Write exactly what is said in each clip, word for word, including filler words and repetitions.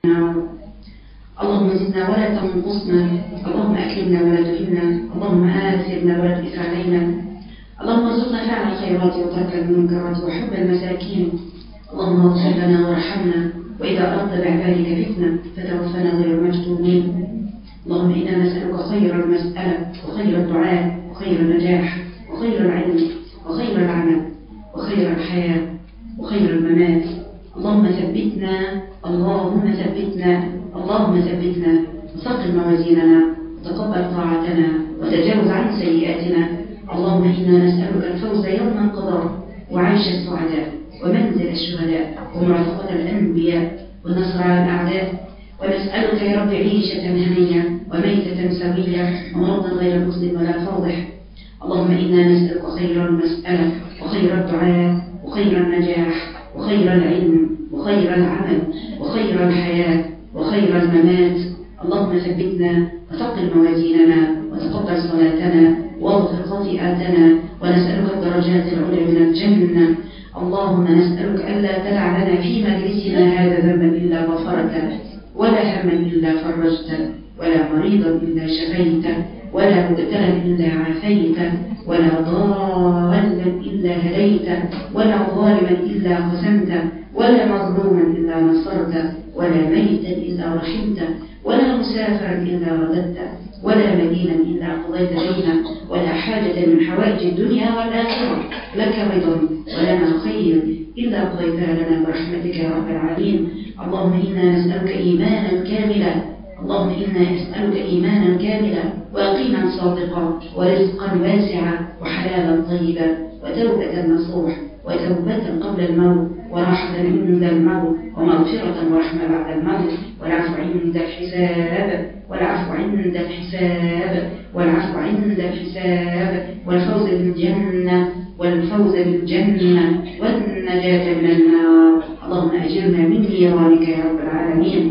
اللهم زدنا ولا تنقصنا، اللهم أكرمنا ولا تهنا، اللهم آثرنا ولا تؤثر علينا، اللهم ارزقنا فعل الخيرات وترك المنكرات وحب المساكين، اللهم اغفر لنا وارحمنا، وإذا أردت بعبادك فتنة فتوفنا غير مفتونين. اللهم إنا نسألك خير المسألة وخير الدعاء وخير النجاح وخير العلم وخير العمل وخير الحياة وخير الممات. اللهم ثبتنا اللهم ثبتنا اللهم ثبتنا وثقل موازيننا وتقبل طاعتنا وتجاوز عن سيئاتنا. اللهم إنا نسألك الفوز يوم القضاء وعيش السعداء ومنزل الشهداء ومرافقة الأنبياء والنصر على الأعداء، ونسألك يا رب عيشة هنية وميتة سوية ومرضا غير مسلم ولا فاضح. اللهم إنا نسألك خير المسألة وخير الدعاء وخير النجاح وخير العلم وخير العمل وخير الحياة وخير الممات. اللهم ثبتنا وثقل موازيننا وتقبل صلاتنا واغفر خطيئاتنا، ونسألك الدرجات العلى من الجنة. اللهم نسألك ألا تدع لنا في مجلسنا هذا ذنبا إلا غفرته، ولا هما إلا فرجته، ولا مريضا إلا شفيته، ولا مبتلا إلا عافيته، ولا ضالا إلا هديته، ولا ظالما إلا قسمته، ولا مظلوما إلا نصرته، ولا ميتا إلا رحمته، ولا مسافرا إلا رددته، ولا مدينا إلا قضيت دينه، ولا حاجة من حوائج الدنيا والآخرة لك رضا ولنا خير إلا قضيتها لنا برحمتك يا رب العالمين. اللهم إنا نسألك إيمانا كاملا اللهم إنا نسألك إيمانا كاملا ويقينا صادقا ورزقا واسعا وحلالا طيبا وتوبة نصوح وتوبة قبل الموت ورحمة عند الموت ومغفرة ورحمة بعد الموت والعفو عند الحساب والعفو عند الحساب والعفو عند الحساب والفوز بالجنة والفوز بالجنة والنجاة من النار. اللهم أجرنا من نيرانك يا رب العالمين.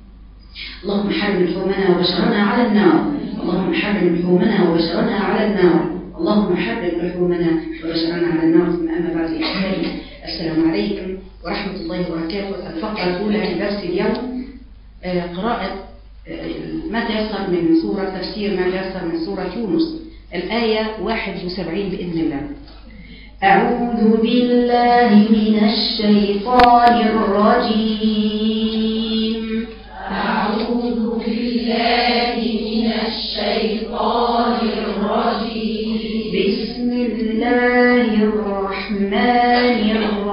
اللهم حرم لحومنا وبشرنا على النار اللهم حرم لحومنا وبشرنا على النار اللهم حرم لحومنا وبشرنا على النار. ثم أما بعد يا أحبابي، السلام عليكم ورحمة الله وبركاته. الفقرة الأولى في درس اليوم قراءة ما تيسر من سورة تفسير ما تيسر من سورة يونس الآية واحد وسبعين بإذن الله. أعوذ بالله من الشيطان الرجيم أعوذ بالله من الشيطان الرجيم بسم الله الرحمن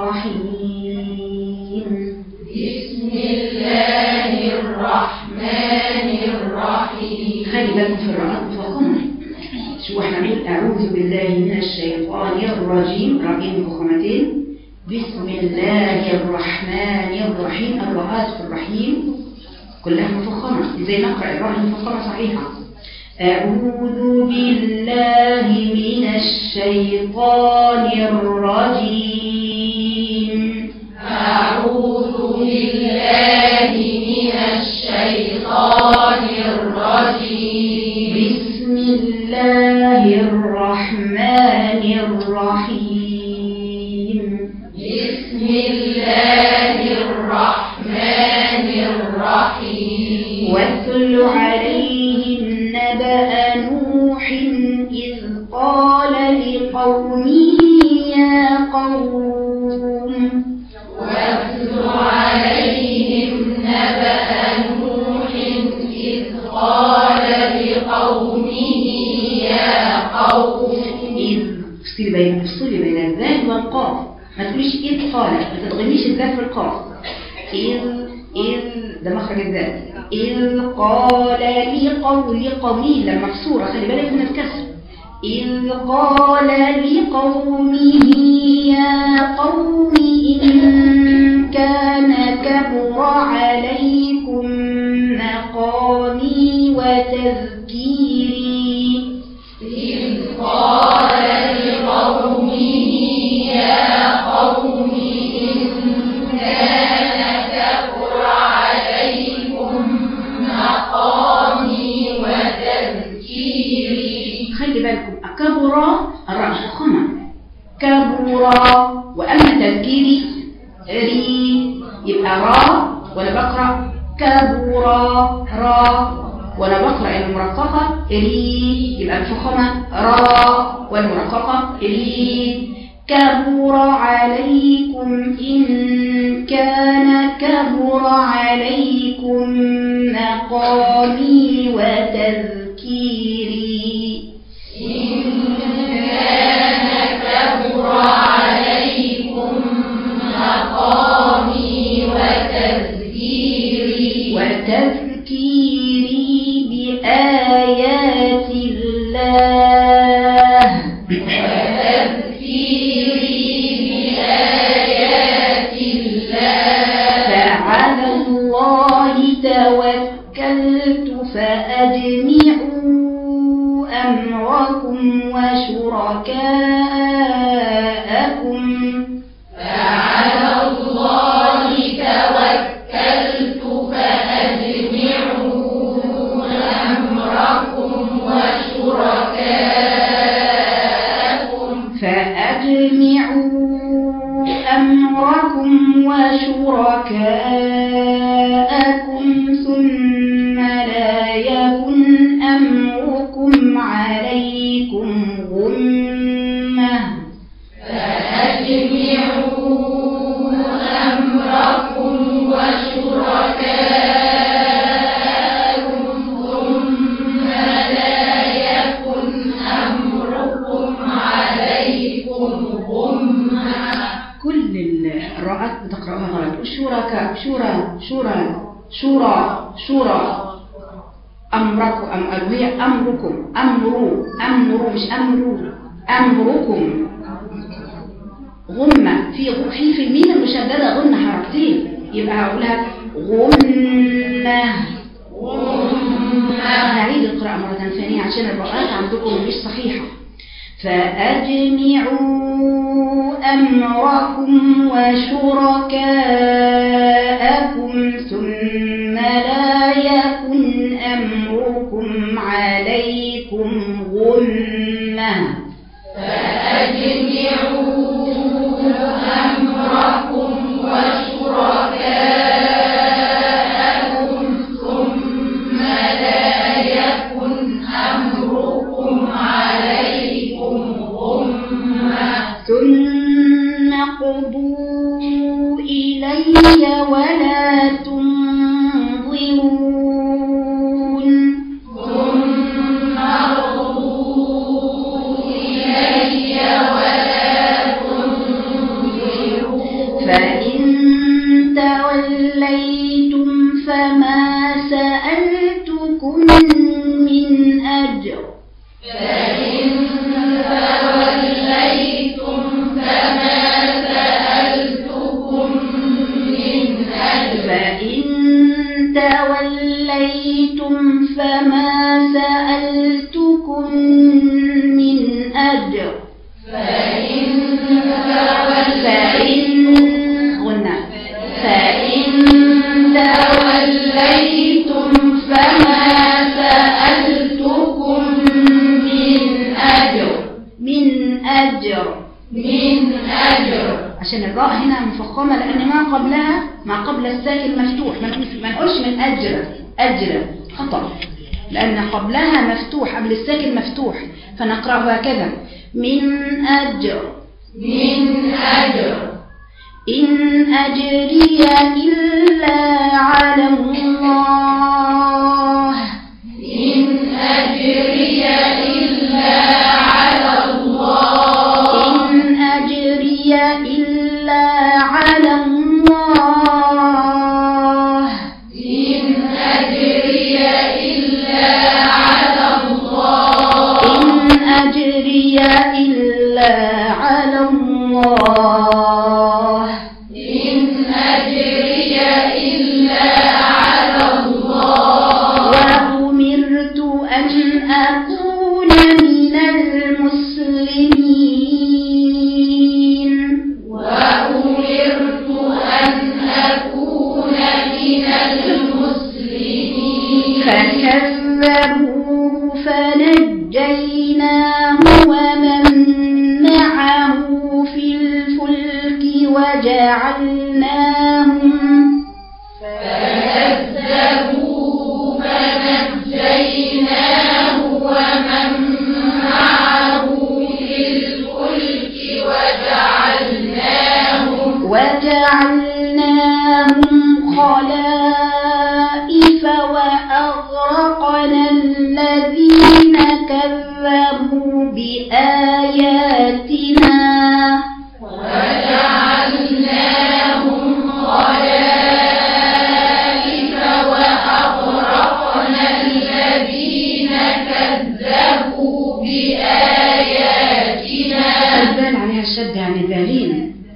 الرحيم بسم الله الرحمن الرحيم. خلي بالكم في الرأي فخمة. شو احنا نقول أعوذ بالله من الشيطان الرجيم رأيين فخمتين. بسم الله الرحمن الرحيم. الرآت في الرحيم كلها مفخمة زي نقرأ الراء المفخمة صحيحة. أعوذ بالله من الشيطان الرجيم أعوذ بالله من الشيطان الرجيم بسم الله الرحمن الرحيم بسم الله الرحمن الرحيم. واتل عليهم نبأ نوح إذ قال لقومه يا قوم واتل عليهم نبأ نوح إذ قال لقومه يا قوم إذ افصلي بين افصلي بين الذال والقاف، ما تقوليش إذ قال، ما تضغميش الذال في القاف. إذ إذ ده مخرج الذال. إذ قال لقوم لقومه لما مكسورة خلي بالك من الكسر. إذ قال لقومه يا قوم إن كان كبر عليكم مقامي وتذكيري. إذ قال لقومه يا قوم إن كان كبر عليكم مقامي وتذكيري. خلي بالكم كبر الراء مفخمة كبر، وأما تذكيري ري يبقى را ولا بقرأ ك كبرا را، وأنا بقرأ المرققة ري يبقى الفخمة را، والمرققة ري. كبر عليكم إن كان كبر عليكم مقامي وتذكيري. إن كان كبر عليكم مقامي وتذكيري وتذكيري بآيات الله وتذكيري بآيات الله. فعلى الله توكلت فأجمعوا أمركم وشركاءكم. فعلى الله توكلت فأجمعوا أمركم وشركاءكم. فأجمعوا أمركم وشركاءكم ثم لا يكن أمركم عليكم غمة. فأجمعوا أمركم وشركاءكم ثم لا يكن أمركم عليكم غمة. كل الراءات بتقرأها غلط. شركاء شورى شورى شورى شورى أمركم أم وهي أمركم أمروا أمروا مش أمروا أمركم. غمة في في في الميم المشددة غنة حركتين يبقى هقولها غمة غمة. هعيد القراءة مرة ثانية عشان الراءات عندكم مش صحيحة. فأجمعوا أمركم وشركاءكم ثم لا يكن أمركم عليكم غمة. فأجمعوا أمركم وشركاءكم ثم لا يكن أمركم عليكم غمة. ثم قضوا إلي ولا تنظرون. ثم قضوا إلي ولا تنظرون. فإن توليتم فما سألتكم من أجر. فإن توليتم فما سألتكم من أجر. فإن توليتم فما سألتكم من أجر. فإن فإن قلنا فإن توليتم فما سألتكم من أجر. من أجر من أجر. عشان الراء هنا مفخمة لأن ما قبلها ما قبل الساكن مفتوح. ما نقولش من أجر أجر خطأ لأن قبلها مفتوح قبل الساكن مفتوح فنقرأه هكذا من أجر. من أجر. إن أجري إلا على الله. إن أجري إلا على الله. إن أجري إلا على الله. إن أجري إلا على الله. إن أجري إلا على الله. إن أجري إلا على الله. وأمرت أن أكون من المسلمين. وأمرت أن أكون من المسلمين. فكذبوه فنجيناه ومن معه في الفلك وجعلناهم فكذبوه الذين كذبوا بآياتنا وجعلناهم خلائف وأغرقنا الذين كذبوا بآياتنا. الذال عليها الشد يعني ذالين.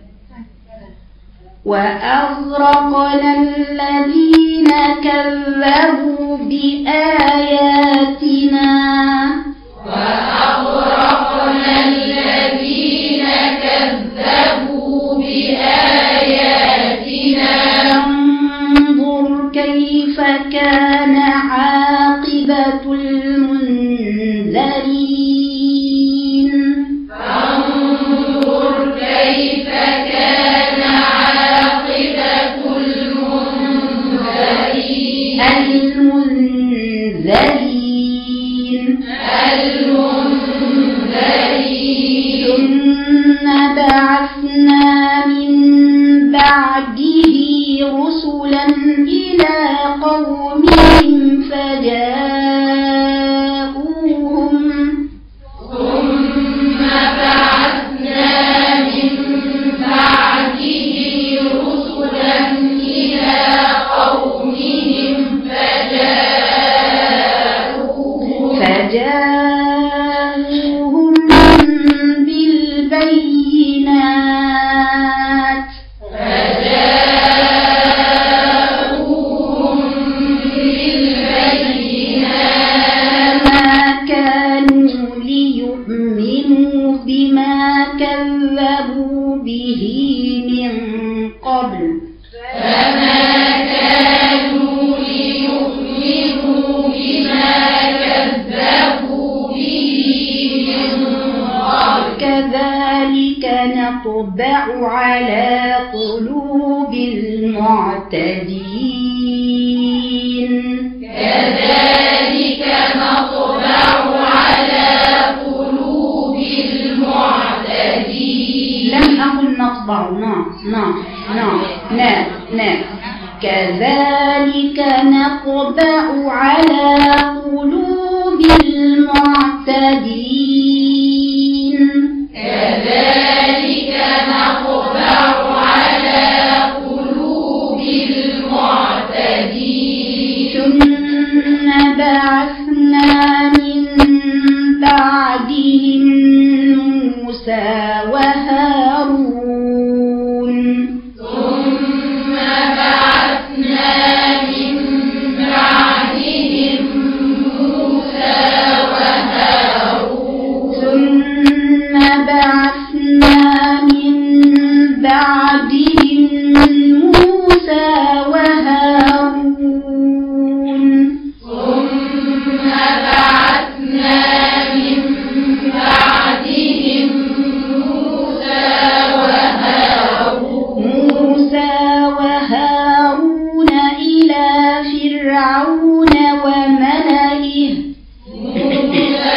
وأغرقنا الذين كذبوا بآياتنا وأغرقنا الذين كذبوا بآياتنا. انظر كيف كان عاقبة المنذرين. انظر كيف كان عاقبة المنذرين. المنذرين المنذرين. ثم بعثنا من بعده رسلا إلى قومهم فجاءوهم ثم بعثنا من بعده رسلا إلى قومهم فجاءوهم فجاءوهم بالبينات فجاءوهم بالبينات. ما كانوا ليؤمنوا بما كذبوا به من قبل فما كانوا ليؤمنوا بما كذبوا به من قبل. كذلك نطبع على قلوب المعتدين. كذلك نطبع على قلوب المعتدين. لم أقل نطبع نا نا نا نا نا كذلك نطبع على قلوب المعتدين. كذلك نطبع على قلوب المعتدين. ثم بعثنا من بعدهم موسى وهارون ثم بعثنا من بعدهم موسى وهارون. ثم بعثنا من بعدهم موسى وهارون. ثم بعثنا من بعدهم موسى وهارون. موسى وهارون إلى فرعون وملئه موسى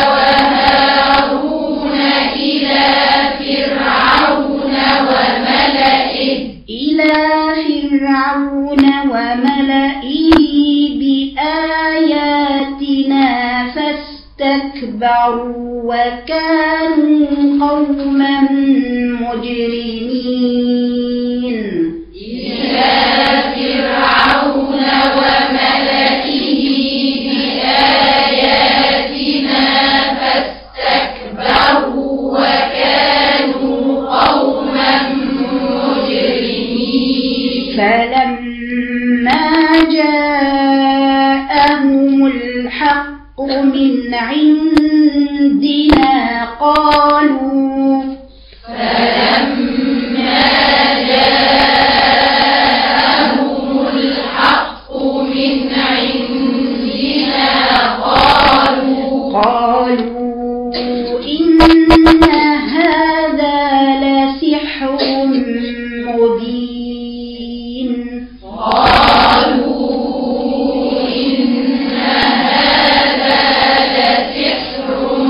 وهارون إلى فرعون وملئه إلى فرعون وملئه بآياتنا فاستكبروا وكانوا قوما مجرمين. إلى فرعون وملئه بآياتنا فاستكبروا وكانوا قوما مجرمين. فلما جاءهم الحق من عندنا قالوا فلما جاءهم الحق من عندنا قالوا قالوا إن هذا لسحر مبين. قالوا إن هذا لسحر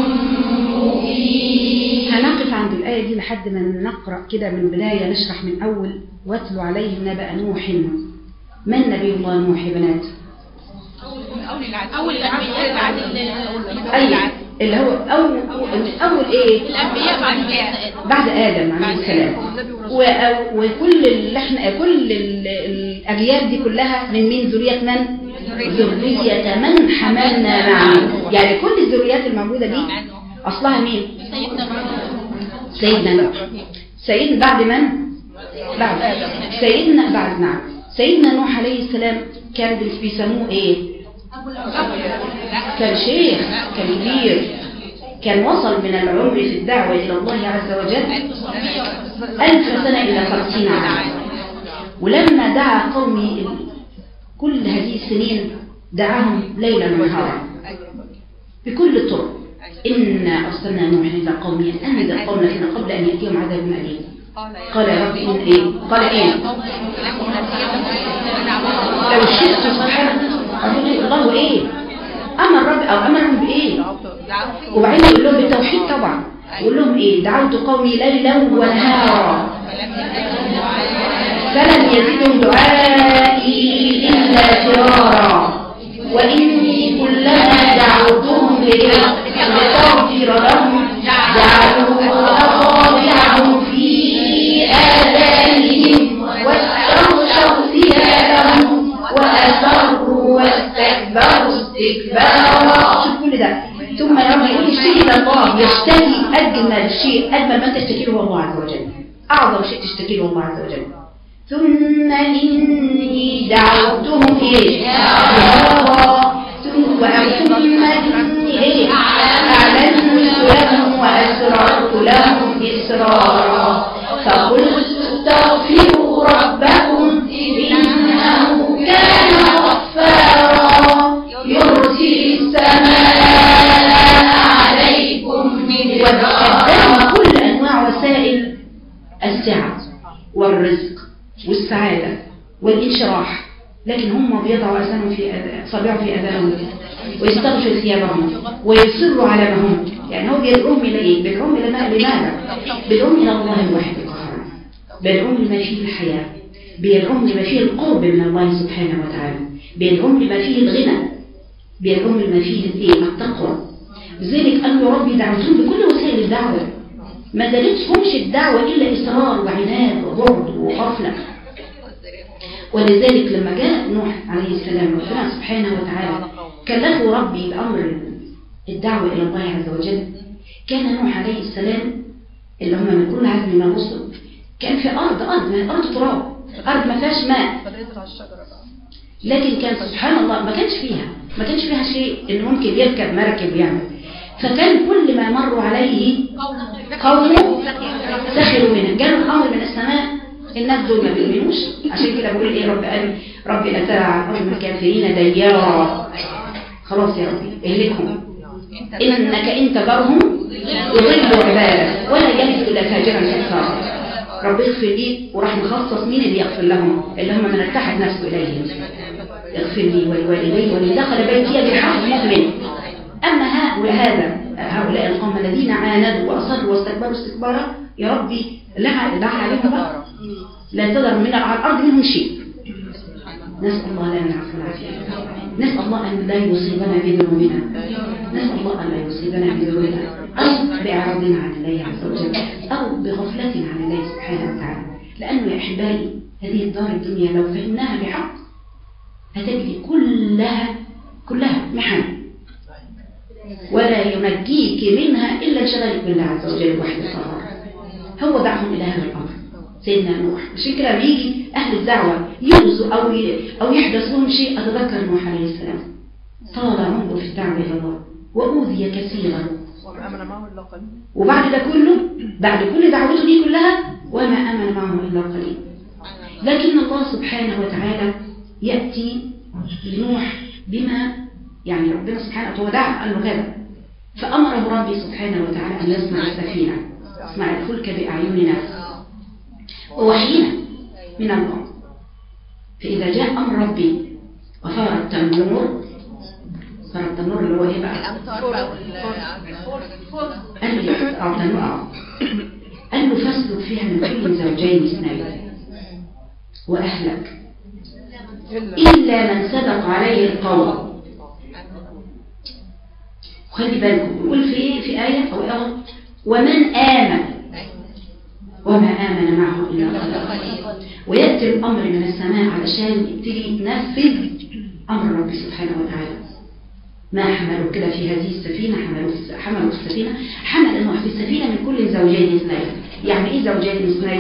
مبين. هنقف عند الآية دي لحد ما نقرأ كده من بداية، نشرح من أول واتلو عليهم نبأ نوح. من نبي الله نوح يا بنات؟ أول الأنبياء بعد أي اللي هو أول أول إيه الأنبياء بعد بعد آدم عليه السلام. وكل اللي احنا كل الأجيال دي كلها من مين؟ ذرية من؟ ذرية من حملنا معه. يعني كل الذريات الموجودة دي أصلها مين؟ سيدنا نوح. سيدنا بعد من؟ بعد سيدنا بعد نعم سيدنا نوح عليه السلام كان بيسموه ايه؟ كان شيخ كان كبير، كان وصل من العمر في الدعوة إلى الله عز وجل ألف سنة إلى خمسين عام. ولما دعا قومي كل هذه السنين دعاهم ليلا ونهارا بكل الطرق. إنا أرسلنا نوحا إلى قومه أن أنذر قومك قبل أن يأتيهم عذاب أليم. قال يا رب إن إيه؟ قال إيه؟ لو شئت سبحانه الله إيه؟ أمر رب أو أمرهم بإيه؟ وبعدين يقول لهم بالتوحيد طبعا. يقول لهم إيه؟ دعوت قومي ليلا ونهارا فلم يزدهم دعائي إلا فرارا وإني كلما دعوتهم لتغفر لهم جعلوا أصابعهم في آذانهم واستغشوا ثيابهم وأسروا واستكبروا استكبارا. شوف كل ده. ثم يا رب يقول اشتكي إلى الله. يشتكي أجمل شيء، أجمل ما تشتكي له الله عز وجل، أعظم شيء تشتكي له الله عز وجل. ثم إني دعوتهم إيه؟ ثم إني إيه؟ أعلنت لهم وأسررت لهم إسرارا فقلت استغفروا ربكم إنه كان غفارا يرسل السماء عليكم مدرارا. كل أنواع وسائل السعة والرزق والسعادة والانشراح، لكن هم بيضعوا أذانهم في صابعهم في أذانهم ويستغشوا ثيابهم ويصروا على ما هم. يعني هو بيدعوهم إلى إيه؟ بيدعوهم إلى لماذا؟ بيدعوهم إلى الله الواحد القهار، بيدعوهم لما فيه الحياة، بيدعوهم لما فيه القرب من الله سبحانه وتعالى، بيدعوهم لما فيه الغنى، بيدعوهم لما فيه التقوى. لذلك قالوا يا رب دعوتهم بكل وسائل الدعوة، ما زالتهمش الدعوة إلا إصرار وعناد وبعد وغفلة. ولذلك لما جاء نوح عليه السلام ربنا سبحانه وتعالى كلفه ربي بأمر الدعوة إلى الله عز وجل. كان نوح عليه السلام اللي هم من كل عزم من الرسل كان في أرض أرض من أرض تراب، أرض ما فيهاش ماء، لكن كان سبحان الله ما كانش فيها ما كانش فيها شيء إنه ممكن يركب مركب يعني. فكان كل ما مروا عليه قومه سخروا منه، جاءوا الأمر من السماء الناس دول ما بيؤمنوش. عشان كده بقول ايه رب قال رب لا ترى على الارض الكافرين ديارا. خلاص يا ربي اهلكهم انك ان تذرهم يضلوا عبادك ولا يلد الا فاجرا كفارا. رب اغفر لي، وراح مخصص مين اللي يغفر لهم؟ اللي هم من ارتحت نفسه اليهم. اغفر لي ولوالدي ولمن دخل بيتي بحق مؤمن. اما هؤلاء هذا هؤلاء القوم الذين عاندوا واصروا واستكبروا استكبارا يا ربي لا دع عليهم بقى لا تذر من على الأرض منهم شيء. نسأل الله لنا العفو والعافية، نسأل الله أن لا يصيبنا بذنوبنا، نسأل الله أن لا يصيبنا بذنوبنا أو بإعراضنا عن الله عز وجل أو بغفلة عن الله سبحانه وتعالى. لأنه يا أحبائي هذه الدار الدنيا لو فهمناها بحق هتجري كلها كلها محن، ولا ينجيك منها إلا انشغالك بالله عز وجل وحده فقط. هو دعهم إلى هذا الأمر سيدنا نوح. عشان كده بيجي أهل الدعوة يغزوا أو أو يحدث لهم شيء. أتذكر نوح عليه السلام طال عمره في الدعوة إلى الله وأوذي كثيرا، وبعد ده كله بعد كل دعوته دي كلها وما أمن معه إلا قليل. لكن الله سبحانه وتعالى يأتي لنوح بما يعني ربنا سبحانه وتعالى دعا قال له كذا، فأمره ربي سبحانه وتعالى أن يصنع السفينة، يصنع الفلك بأعيننا ووحينا من الله. فإذا جاء أمر ربي وصار التنور، صار التنور اللي هو إيه بقى؟ قال له أو تنور قال له فاسلك فيها من كل زوجين اثنين وأهلك إلا من سبق عليه القول وخلي بالكم بيقول في ايه في آية أو آية ومن آمن وما آمن معه إلا قليل. ويأتي الأمر من السماء علشان يبتدي يتنفذ أمر ربي سبحانه وتعالى. ما حملوا كده في هذه السفينة، حملوا حملوا في السفينة، حمل النوح في السفينة من كل زوجين اثنين. يعني ايه زوجين اثنين؟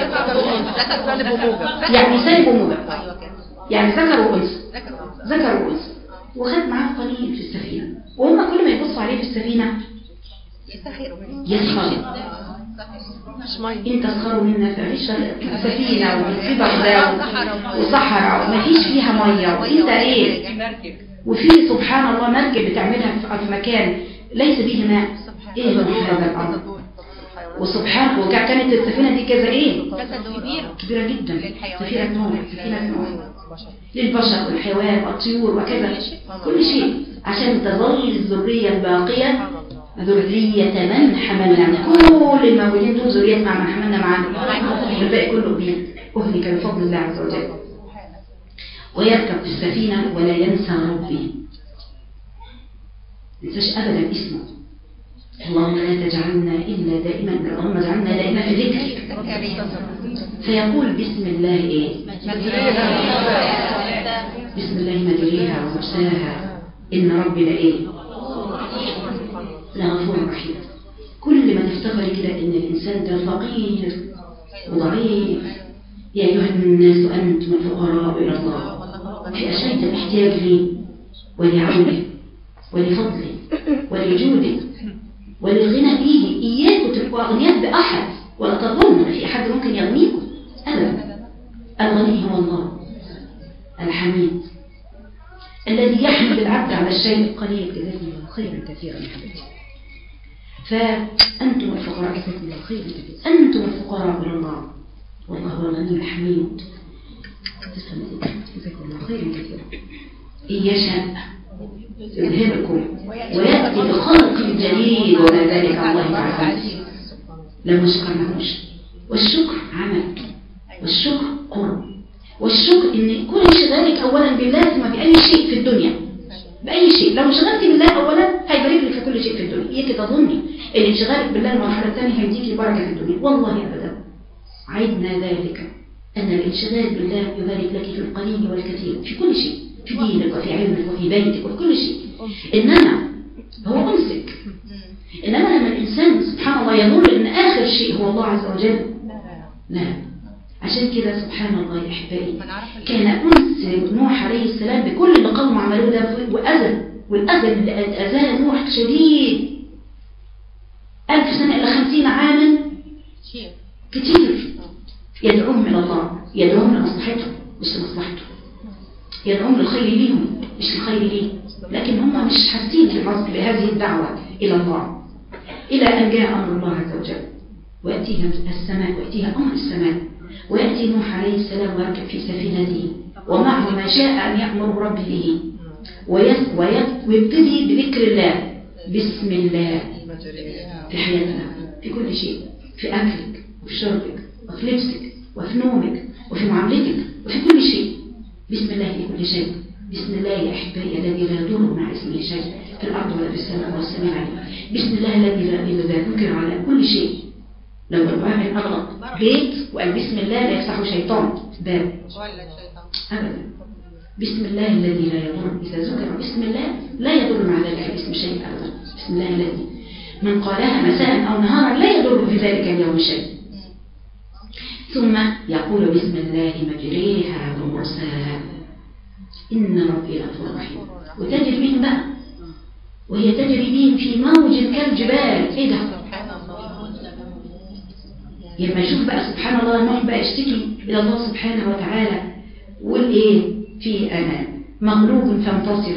يعني سالب وموجب، يعني ذكر وانثى، ذكر وانثى، وخد معاه قليل في السفينة، وهم كل ما يبصوا عليه في السفينة يسخروا. انت تسخروا منا في سفينة وفي بغداد وصحراء ومفيش فيها مية، وانت ايه؟ وفي سبحان الله مركب بتعملها في مكان ليس به ماء. ايه هو هذا الامر؟ وسبحان وكانت السفينة دي كذا ايه؟ كبيرة جدا، سفينة نوح، سفينة نوح للبشر والحيوان والطيور وكذا كل شيء، عشان تظل الذرية الباقية ذرية من حملنا. كل الموجودين دول ذرية مع من حملنا معنا، والباقي كله بين أهلك بفضل الله عز وجل. ويركب في السفينة ولا ينسى ربي، ما ينساش أبدا اسمه. اللهم لا تجعلنا إلا دائما، اللهم اجعلنا دائما في ذكرك. فيقول بسم الله إيه؟ بسم الله مجريها ومرساها إن ربي لإيه؟ لغفور رحيم. كل ما تفتكري كده إن الإنسان ده فقير وضعيف، يا أيها الناس أنتم الفقراء إلى الله، في أشد الاحتياج لي ولعونه ولفضله ولجوده وللغنى به. إياكم تبقوا أغنياء بأحد، ولا تظنوا أن في أحد ممكن يغنيكم أبدا. الغني هو الله الحميد الذي يحمد العبد على الشيء القليل. جزاكم الله خيرا كثيرا يا حبيبتي. فأنتم الفقراء، جزاكم الله خيرا كثيرا، أنتم الفقراء إلى الله والله هو الغني الحميد. جزاكم الله خيرا كثيرا. إن يشاء يذهبكم ويأتي بخلق جديد وما ذلك الله تعالى لو ما شكرناهوش. والشكر عمل، والشكر قرب، والشكر ان يكون انشغالك اولا بالله ثم باي شيء في الدنيا، باي شيء. لو انشغلت بالله اولا هيبارك لك في كل شيء في الدنيا. اياك تظني ان انشغالك بالله المرحله الثانيه هيديك بركه في الدنيا، والله ابدا. عدنا ذلك ان الانشغال بالله يبارك لك في القليل والكثير، في كل شيء، في دينك وفي علمك وفي بيتك وفي كل شيء. انما هو امسك. انما لما الانسان سبحان الله يظن ان اخر شيء هو الله عز وجل، لا. عشان كده سبحان الله يا احبائي كان انس نوح عليه السلام بكل اللي قوم عملوه ده واذى، والاذى اللي اذاه نوح شديد. ألف سنه الى خمسين عاما كتير. يدعوهم الى الله، يدعوهم لمصلحتهم مش لمصلحته، يدعوهم للخير ليهم مش للخير ليه، لكن هم مش حاسين بهذه الدعوه الى الله. الى ان جاء امر الله عز وجل وياتيها السماء، وياتيها امر السماء، ويأتي نوح عليه السلام ويركب في سفينته ومعه ما شاء أن يأمر ربي به، ويبتدي بذكر الله. بسم الله في حياتنا، في كل شيء، في أكلك وفي شربك وفي لبسك وفي نومك وفي معاملتك وفي كل شيء. بسم الله في كل شيء. بسم الله يا أحبائي الذي لا يضر مع اسمه شيء في الأرض ولا في السماء والسميع العليم. بسم الله الذي لا يذكر على كل شيء. لو الواحد أغلق بيت وقال بسم الله لا يفتح شيطان باب أبدا. بسم الله الذي لا يضر، إذا ذكر بسم الله لا يضر مع ذلك اسم شيء أبدا. بسم الله الذي من قالها مساء أو نهارا لا يضر في ذلك اليوم شيء. ثم يقول بسم الله مجريها ومرساها إن ربي غفور رحيم. وتجري بهم بقى، وهي تجري بهم في موج كالجبال. إيه ده؟ لما يشوف بقى سبحان الله نوح بقى يشتكي إلى الله سبحانه وتعالى ويقول إيه في أنا مغلوب فانتصر.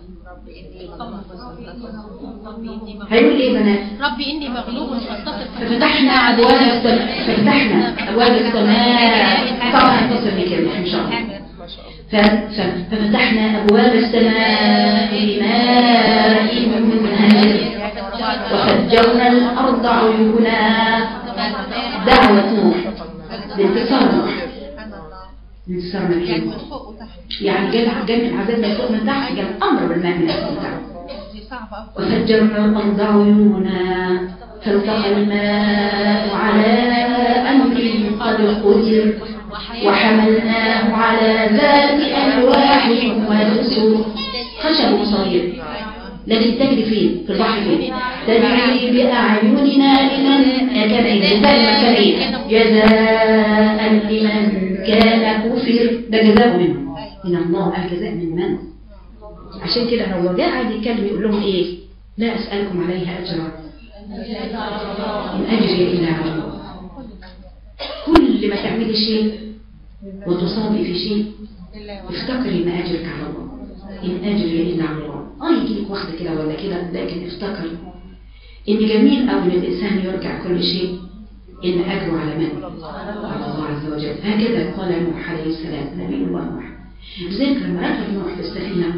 هيقول إيه بنات؟ ربي إني مغلوب فانتصر. ففتحنا أبواب السماء، ففتحنا أبواب السماء. طبعا هنتصل بكلمة إن شاء الله. ففتحنا أبواب السماء بماء منهمر وفجرنا الأرض عيونا. دعوة نوح لانتصار نوح، انتصار من يعني جاب جاب العذاب من فوق من تحت، جاب أمر بالماء من فوق من تحت. وفجرنا الأرض عيونا فالتقى الماء على أمر قد قدر وحملناه على ذات ألواح ودسر. خشب صغير لكن تجري فين؟ في البحر فين؟ تجري بأعيننا لمن كان جزاء لمن كان كفر. ده جزاء منه من الله. الجزاء من من؟ عشان كده لو جاء عادي يتكلم يقول لهم ايه؟ لا أسألكم عليها أجرا إن أجري إلا على الله. كل ما تعملي شيء وتصابي في شيء افتكري ان اجرك على الله. ان اجري الا على الله. اه يجيلك واحده كده ولا كده، لكن افتكري ان جميل قوي الانسان يرجع كل شيء ان اجره على من؟ على الله عز وجل. هكذا قال نوح عليه السلام نبي الله نوح. لذلك لما ركب نوح في السفينه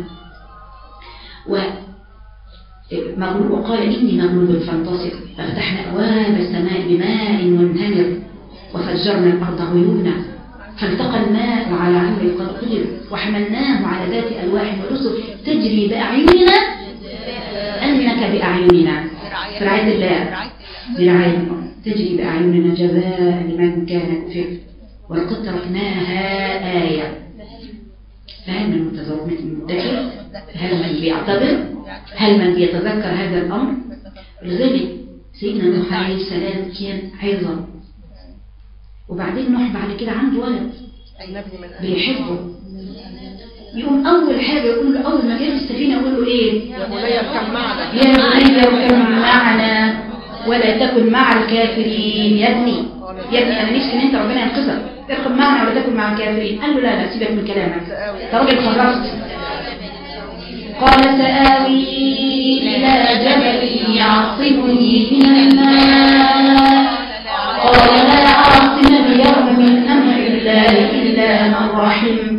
ومغلوب وقال اني مغلوب فانتصر ففتحنا ابواب السماء بماء منهمر وفجرنا الارض عيونا فالتقى الماء على امر قد قدر وحملناه على ذات الواح ورسل تجري باعيننا انك باعيننا في رعايه الله برعايه تجري باعيننا جزاء لمن كان كفر ولقد تركناها آية. فهل من متذكر؟ هل من بيعتبر؟ هل من بيتذكر هذا الامر؟ لذلك سيدنا نوح عليه السلام كان عظا، وبعدين نوح بعد كده عنده ولد بيحبه، يقوم اول حاجه يقول له اول ما جاب السفينه يقول له ايه؟ يا بني اركب معنا يا بني اركب معنا ولا تكن مع الكافرين. يا ابني يا ابني انا نفسي ان انت ربنا ينقذك، اركب معنا ولا تكن مع الكافرين. قال له لا لا سيبك من كلامك، انت راجل خرجت. قال سآوي الى جبل يعصمني من الماء قال لا عاصم اليوم من أمر الله إلا من رحم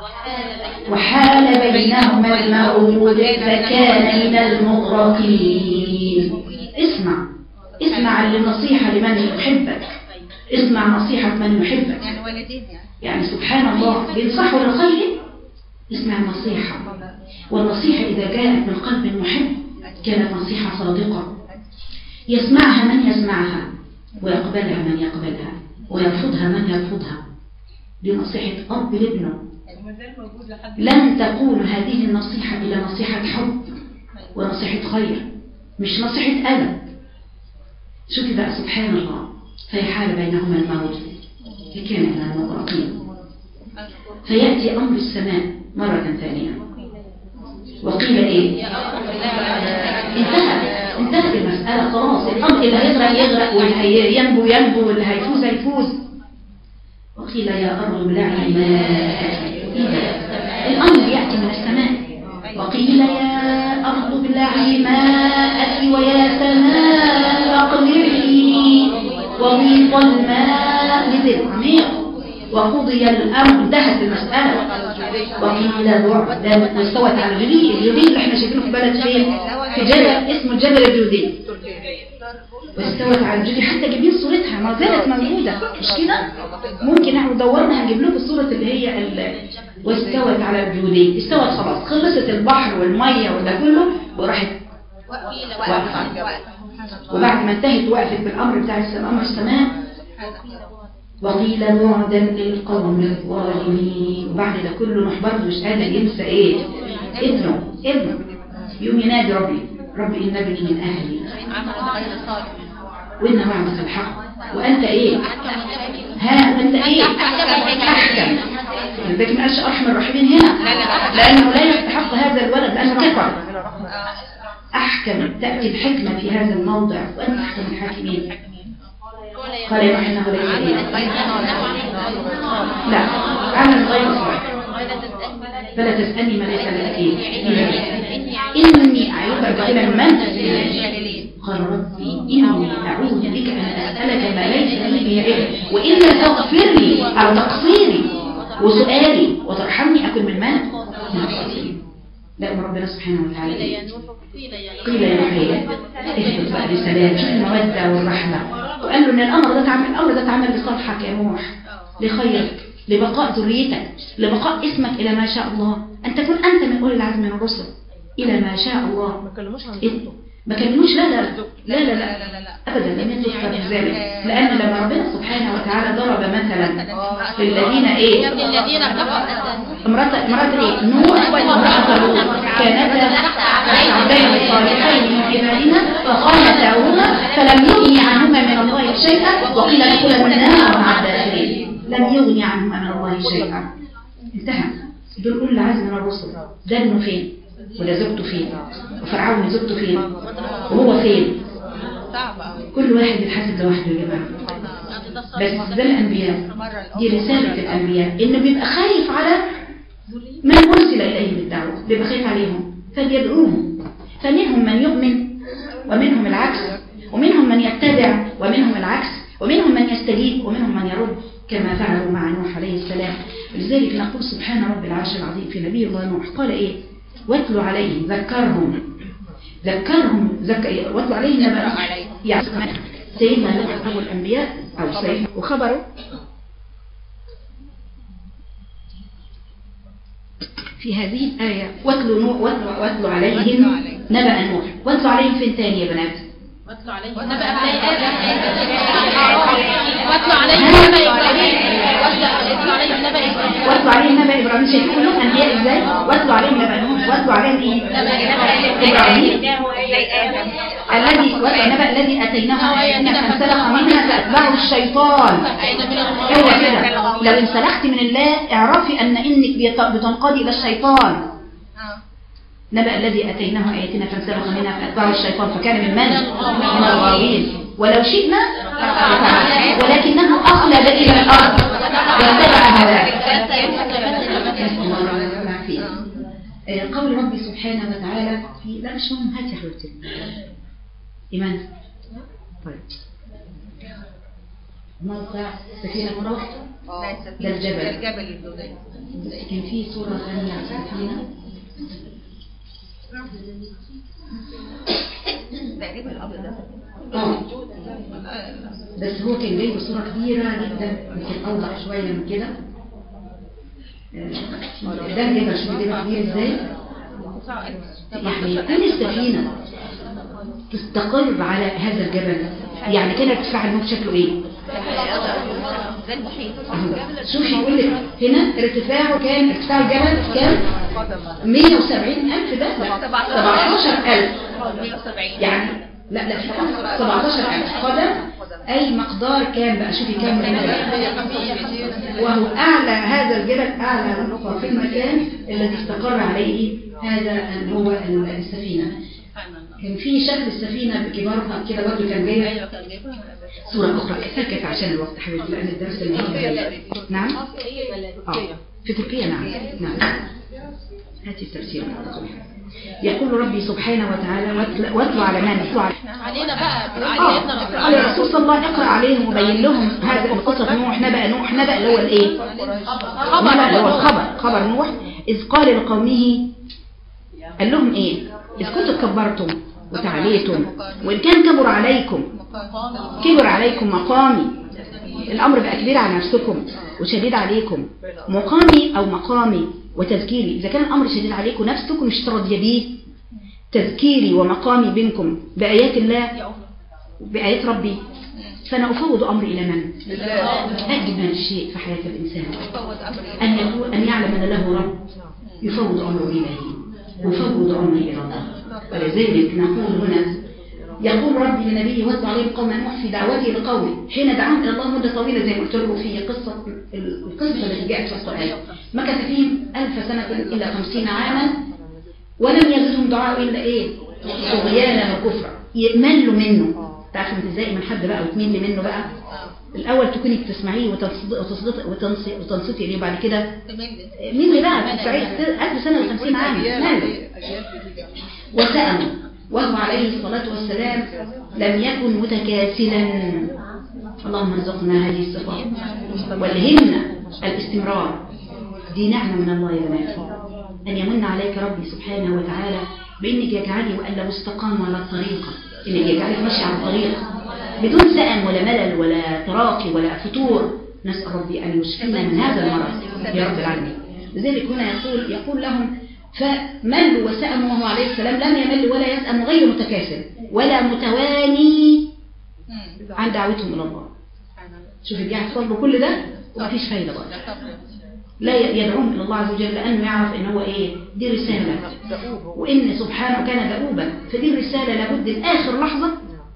وحال بينهما الموج فكان من المغرقين. اسمع اسمع للنصيحة لمن يحبك، اسمع نصيحة من يحبك. يعني سبحان الله بينصحوا للخير، اسمع النصيحة. والنصيحة إذا جاءت من قلب محب كانت نصيحة صادقة يسمعها من يسمعها ويقبلها من يقبلها ويرفضها من يرفضها. دي نصيحة أب لابنه. لن تكون هذه النصيحة إلا نصيحة حب ونصيحة خير، مش نصيحة أذى. شوفي بقى سبحان الله، فيحال بينهما الموج فكان من المغرقين. فيأتي أمر السماء مرة ثانية وقيل إيه؟ انتهى انتهت المسألة خلاص. الأمر اللي هيغرق يغرق واللي ينبو ينبو واللي هيفوز هيفوز. وقيل يا أرض ابلعي ماءك. الأمر يأتي من السماء. وقيل يا أرض ابلعي ماءك ويا سماء أقلعي وغيض الماء نزل عميق وقضي الأمر انتهت المسألة. وقيل بعدا واستوت على الجودي. الجودي اللي احنا شايفينه في بلد فين؟ في جبل اسمه الجبل الجودي. واستوت على الجودي حتى جايبين صورتها ما زالت موجودة، مش كده؟ ممكن احنا دورنا هنجيب لكم الصورة اللي هي ال... واستوت على الجودي. استوت خلاص، خلصت البحر والمية وده كله وراحت وقفت. وبعد ما انتهت وقفت بالأمر بتاع السماء السماء. وقيل بعدا للقوم الظالمين. وبعد ده كله نوح برضه مش قادر ينسى ايه؟ ابنه ابنه يوم ينادي ربي ربي إن ابني من أهلي وإن وعدك الحق وأنت إيه؟ ها أنت إيه؟ أحكم. لكن ما قالش أرحم الراحمين هنا لأنه لا يستحق هذا الولد لأنه كفر. أحكم تأتي بحكمة في هذا الموضع وأنت أحكم الحاكمين. قال يا محنه ليس لا عمل غير صالح فلا تسألني ما ليس لك فيه إني أعوذ بك من قال ربي إني أعوذ بك أن أسألك ما ليس لي به علم وإلا تغفر لي أو تقصيري وسؤالي وترحمني أكن من من؟ من القصيرين. لا ربنا سبحانه وتعالى قيل يا رحيل اثبت بقى بسلام. شوف المودة والرحمة. وقال له ان الامر ده تعمل الامر ده تعمل لصالحك يا نوح، لخيرك، لبقاء ذريتك، لبقاء اسمك الى ما شاء الله، ان تكون انت من اولي العزم من الرسل. إلى ما شاء الله. ما كلموش عن إيه؟ زوجته. ما كلموش لا لا لا لا, لا, لا, لا. أبدا لم يذكر ذلك، لأن لما ربنا سبحانه وتعالى ضرب مثلا في الذين إيه الذين امرأة امرأة إيه نوح وامرأة لوط كانتا عبدين صالحين من عبادنا فخانتاهما فلم يغني عنهما من الله شيئا وقيل ادخلا النار مع الداخلين. لم يغني عنهما من الله شيئا. انتهى. دول أولي العزم من الرسل. ده ابنه فين ولا زوجته فين وفرعون زوجته فين وهو فين؟ كل واحد يتحاسب لوحده يا جماعه. بس ده الانبياء، دي رساله الانبياء، انه بيبقى خايف على من ارسل اليه بالدعوه، بيبقى خايف عليهم فبيدعوهم. فمنهم من يؤمن ومنهم العكس، ومنهم من يتبع ومنهم العكس، ومنهم من يستجيب ومنهم من يرد كما فعلوا مع نوح عليه السلام. لذلك نقول سبحان رب العرش العظيم في نبي الله نوح قال ايه؟ واتلوا عليهم ذكرهم ذكرهم ذكر واتلوا عليهم نبأ يعني سيدنا نوح أبو الأنبياء أو سيدنا وخبره في هذه الآية واتلوا نوح واتلوا عليهم نبأ نوح. واتلوا عليهم فين تاني يا بنات؟ واتلوا عليهم نبأ واتلوا عليهم نبأ إبراهيم واتلوا عليهم نبأ إبراهيم واتلوا عليهم نبأ إبراهيم. شايفين كلهم أنبياء إزاي؟ واتلوا عليهم نبأ نوح واتلوا عليهم إيه؟ إبراهيم الذي نبأ الذي أتيناه آياتنا فانسلخ منها فأتبعه الشيطان. هو كده لو انسلخت من الله اعرفي أن إنك بتنقضي إلى الشيطان. نبأ الذي أتيناه آياتنا فانسلخ منها فأتبعه الشيطان فكان من من؟ من الغاوين. ولو شئنا ولكنه أخلد إلى الأرض واتبع هواه. قول ربي سبحانه وتعالى في لا مش مهم هاتي حبيبتي إيمان. طيب موقع سفينة نوح ده الجبل. كان في صورة ثانية على السفينة اه بس هو كان جايب صورة كبيرة جدا يمكن أوضح شوية من كده. ده الجبل شوية جبل كبير ازاي يعني كل السفينة تستقر على هذا الجبل. يعني كان ارتفاع الموج شكله ايه؟ شوفي يقول لك هنا ارتفاعه كان ارتفاع الجبل كان مية وسبعين ألف بس سبعتاشر ألف يعني لا لا سبعتاشر ألف قدم. أي مقدار كان بقى شوفي كام وهو أعلى هذا الجبل أعلى نقطة في المكان الذي استقر عليه هذا هو السفينة. كان في شكل السفينة بكبارها كده برضه كان جاي صورة أخرى كفاية عشان الوقت حبيبتي لأن الدرس اللي نعم آه في تركيا نعم نعم هاتي التفسير. يقول ربي سبحانه وتعالى واتلوا على من اتلوا علينا بقى آه. على الرسول صلى الله عليه وسلم اقرأ عليهم وبين لهم هذا قصة نوح. نبأ نوح نبأ اللي هو الايه؟ نبأ اللي هو الخبر خبر نوح إذ قال لقومه قال لهم ايه؟ إذ كنتم كبرتم وتعليتم وإن كان كبر عليكم كبر عليكم مقامي. الأمر بقى كبير على نفسكم وشديد عليكم. مقامي أو مقامي وتذكيري. إذا كان الأمر شديد عليكم نفسكم مش ترضي به تذكيري ومقامي بينكم بآيات الله بآيات ربي فأنا أفوض أمري إلى من؟ أجمل شيء في حياة الإنسان أن يقول أن يعلم أن له رب يفوض أمره إليه يفوض أمري إلى الله. ولذلك نقول هنا يقول ربي لنبيه واتلو عليهم قوم نوح في دعوته لقومه حين دعاهم إلى الله مدة طويلة زي ما قلت لكم في قصة القصة التي جاءت في القرآن. مكث فيهم ألف سنة إلا خمسين عاما ولم يزدهم دعاء إلا إيه؟ طغيانا وكفرا. يملوا منه. تعرفوا انت ازاي من حد بقى وتميل منه بقى الأول تكوني بتسمعيه وتنصتي وتنصتي إليه بعد كده مين بقى تسعين ألف سنة وخمسين عام ماله وسألوا وهو عليه الصلاة والسلام لم يكن متكاسلا. اللهم ارزقنا هذه الصفات والهمنا الاستمرار. دي نعمة من الله يا بنات أن يمن عليك ربي سبحانه وتعالى بأنك يجعلي وأن لو استقاموا على الطريقة إنك يجعلك ماشي على الطريق بدون سأم ولا ملل ولا تراكي ولا فتور. نسأل ربي أن يشفينا من هذا المرض يا رب العالمين. لذلك هنا يقول يقول لهم فمل وسأم وهو عليه السلام لم يمل ولا يسأم غير متكاسل ولا متواني عن دعوتهم إلى الله. شوف اللي يحصل له كل ده ومفيش فايدة بقى. لا يدعوهم إلى الله عز وجل لأنه يعرف إن هو إيه دي رسالة، وإن سبحانه كان دؤوبا، فدي الرسالة لابد لآخر لحظة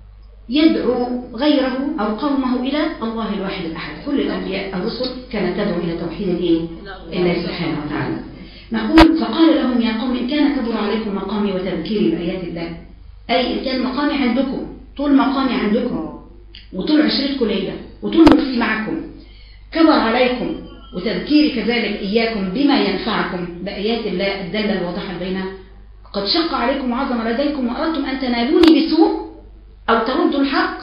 يدعو غيره أو قومه إلى الله الواحد الأحد. كل الأنبياء الرسل كانت تدعو إلى توحيد الإيه؟ الله سبحانه وتعالى. نقول فقال لهم يا قوم إن كان كبر عليكم مقامي وتذكيري بآيات الله، أي إن كان مقامي عندكم طول مقامي عندكم وطول عشرتكم ليلة وطول مكسي معكم كبر عليكم وتذكيري كذلك إياكم بما ينفعكم بآيات الله الدالة الواضحة بينها، قد شق عليكم وعظم لديكم وأردتم أن تنالوني بسوء أو تردوا الحق،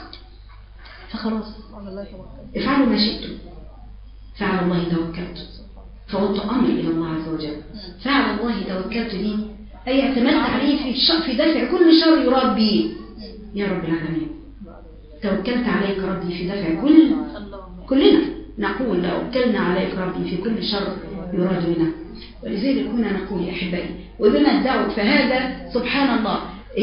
فخلاص افعلوا ما شئتم، فعلى الله توكلت فوضت أمري إلى الله عز وجل. فعلى الله توكلت لي أي اعتمدت عليه في في دفع كل شر يراد بي يا رب العالمين. توكلت عليك ربي في دفع كل كلنا نقول توكلنا عليك ربي في كل شر يراد بنا. ولذلك كنا نقول يا أحبائي وبما الدعوة فهذا سبحان الله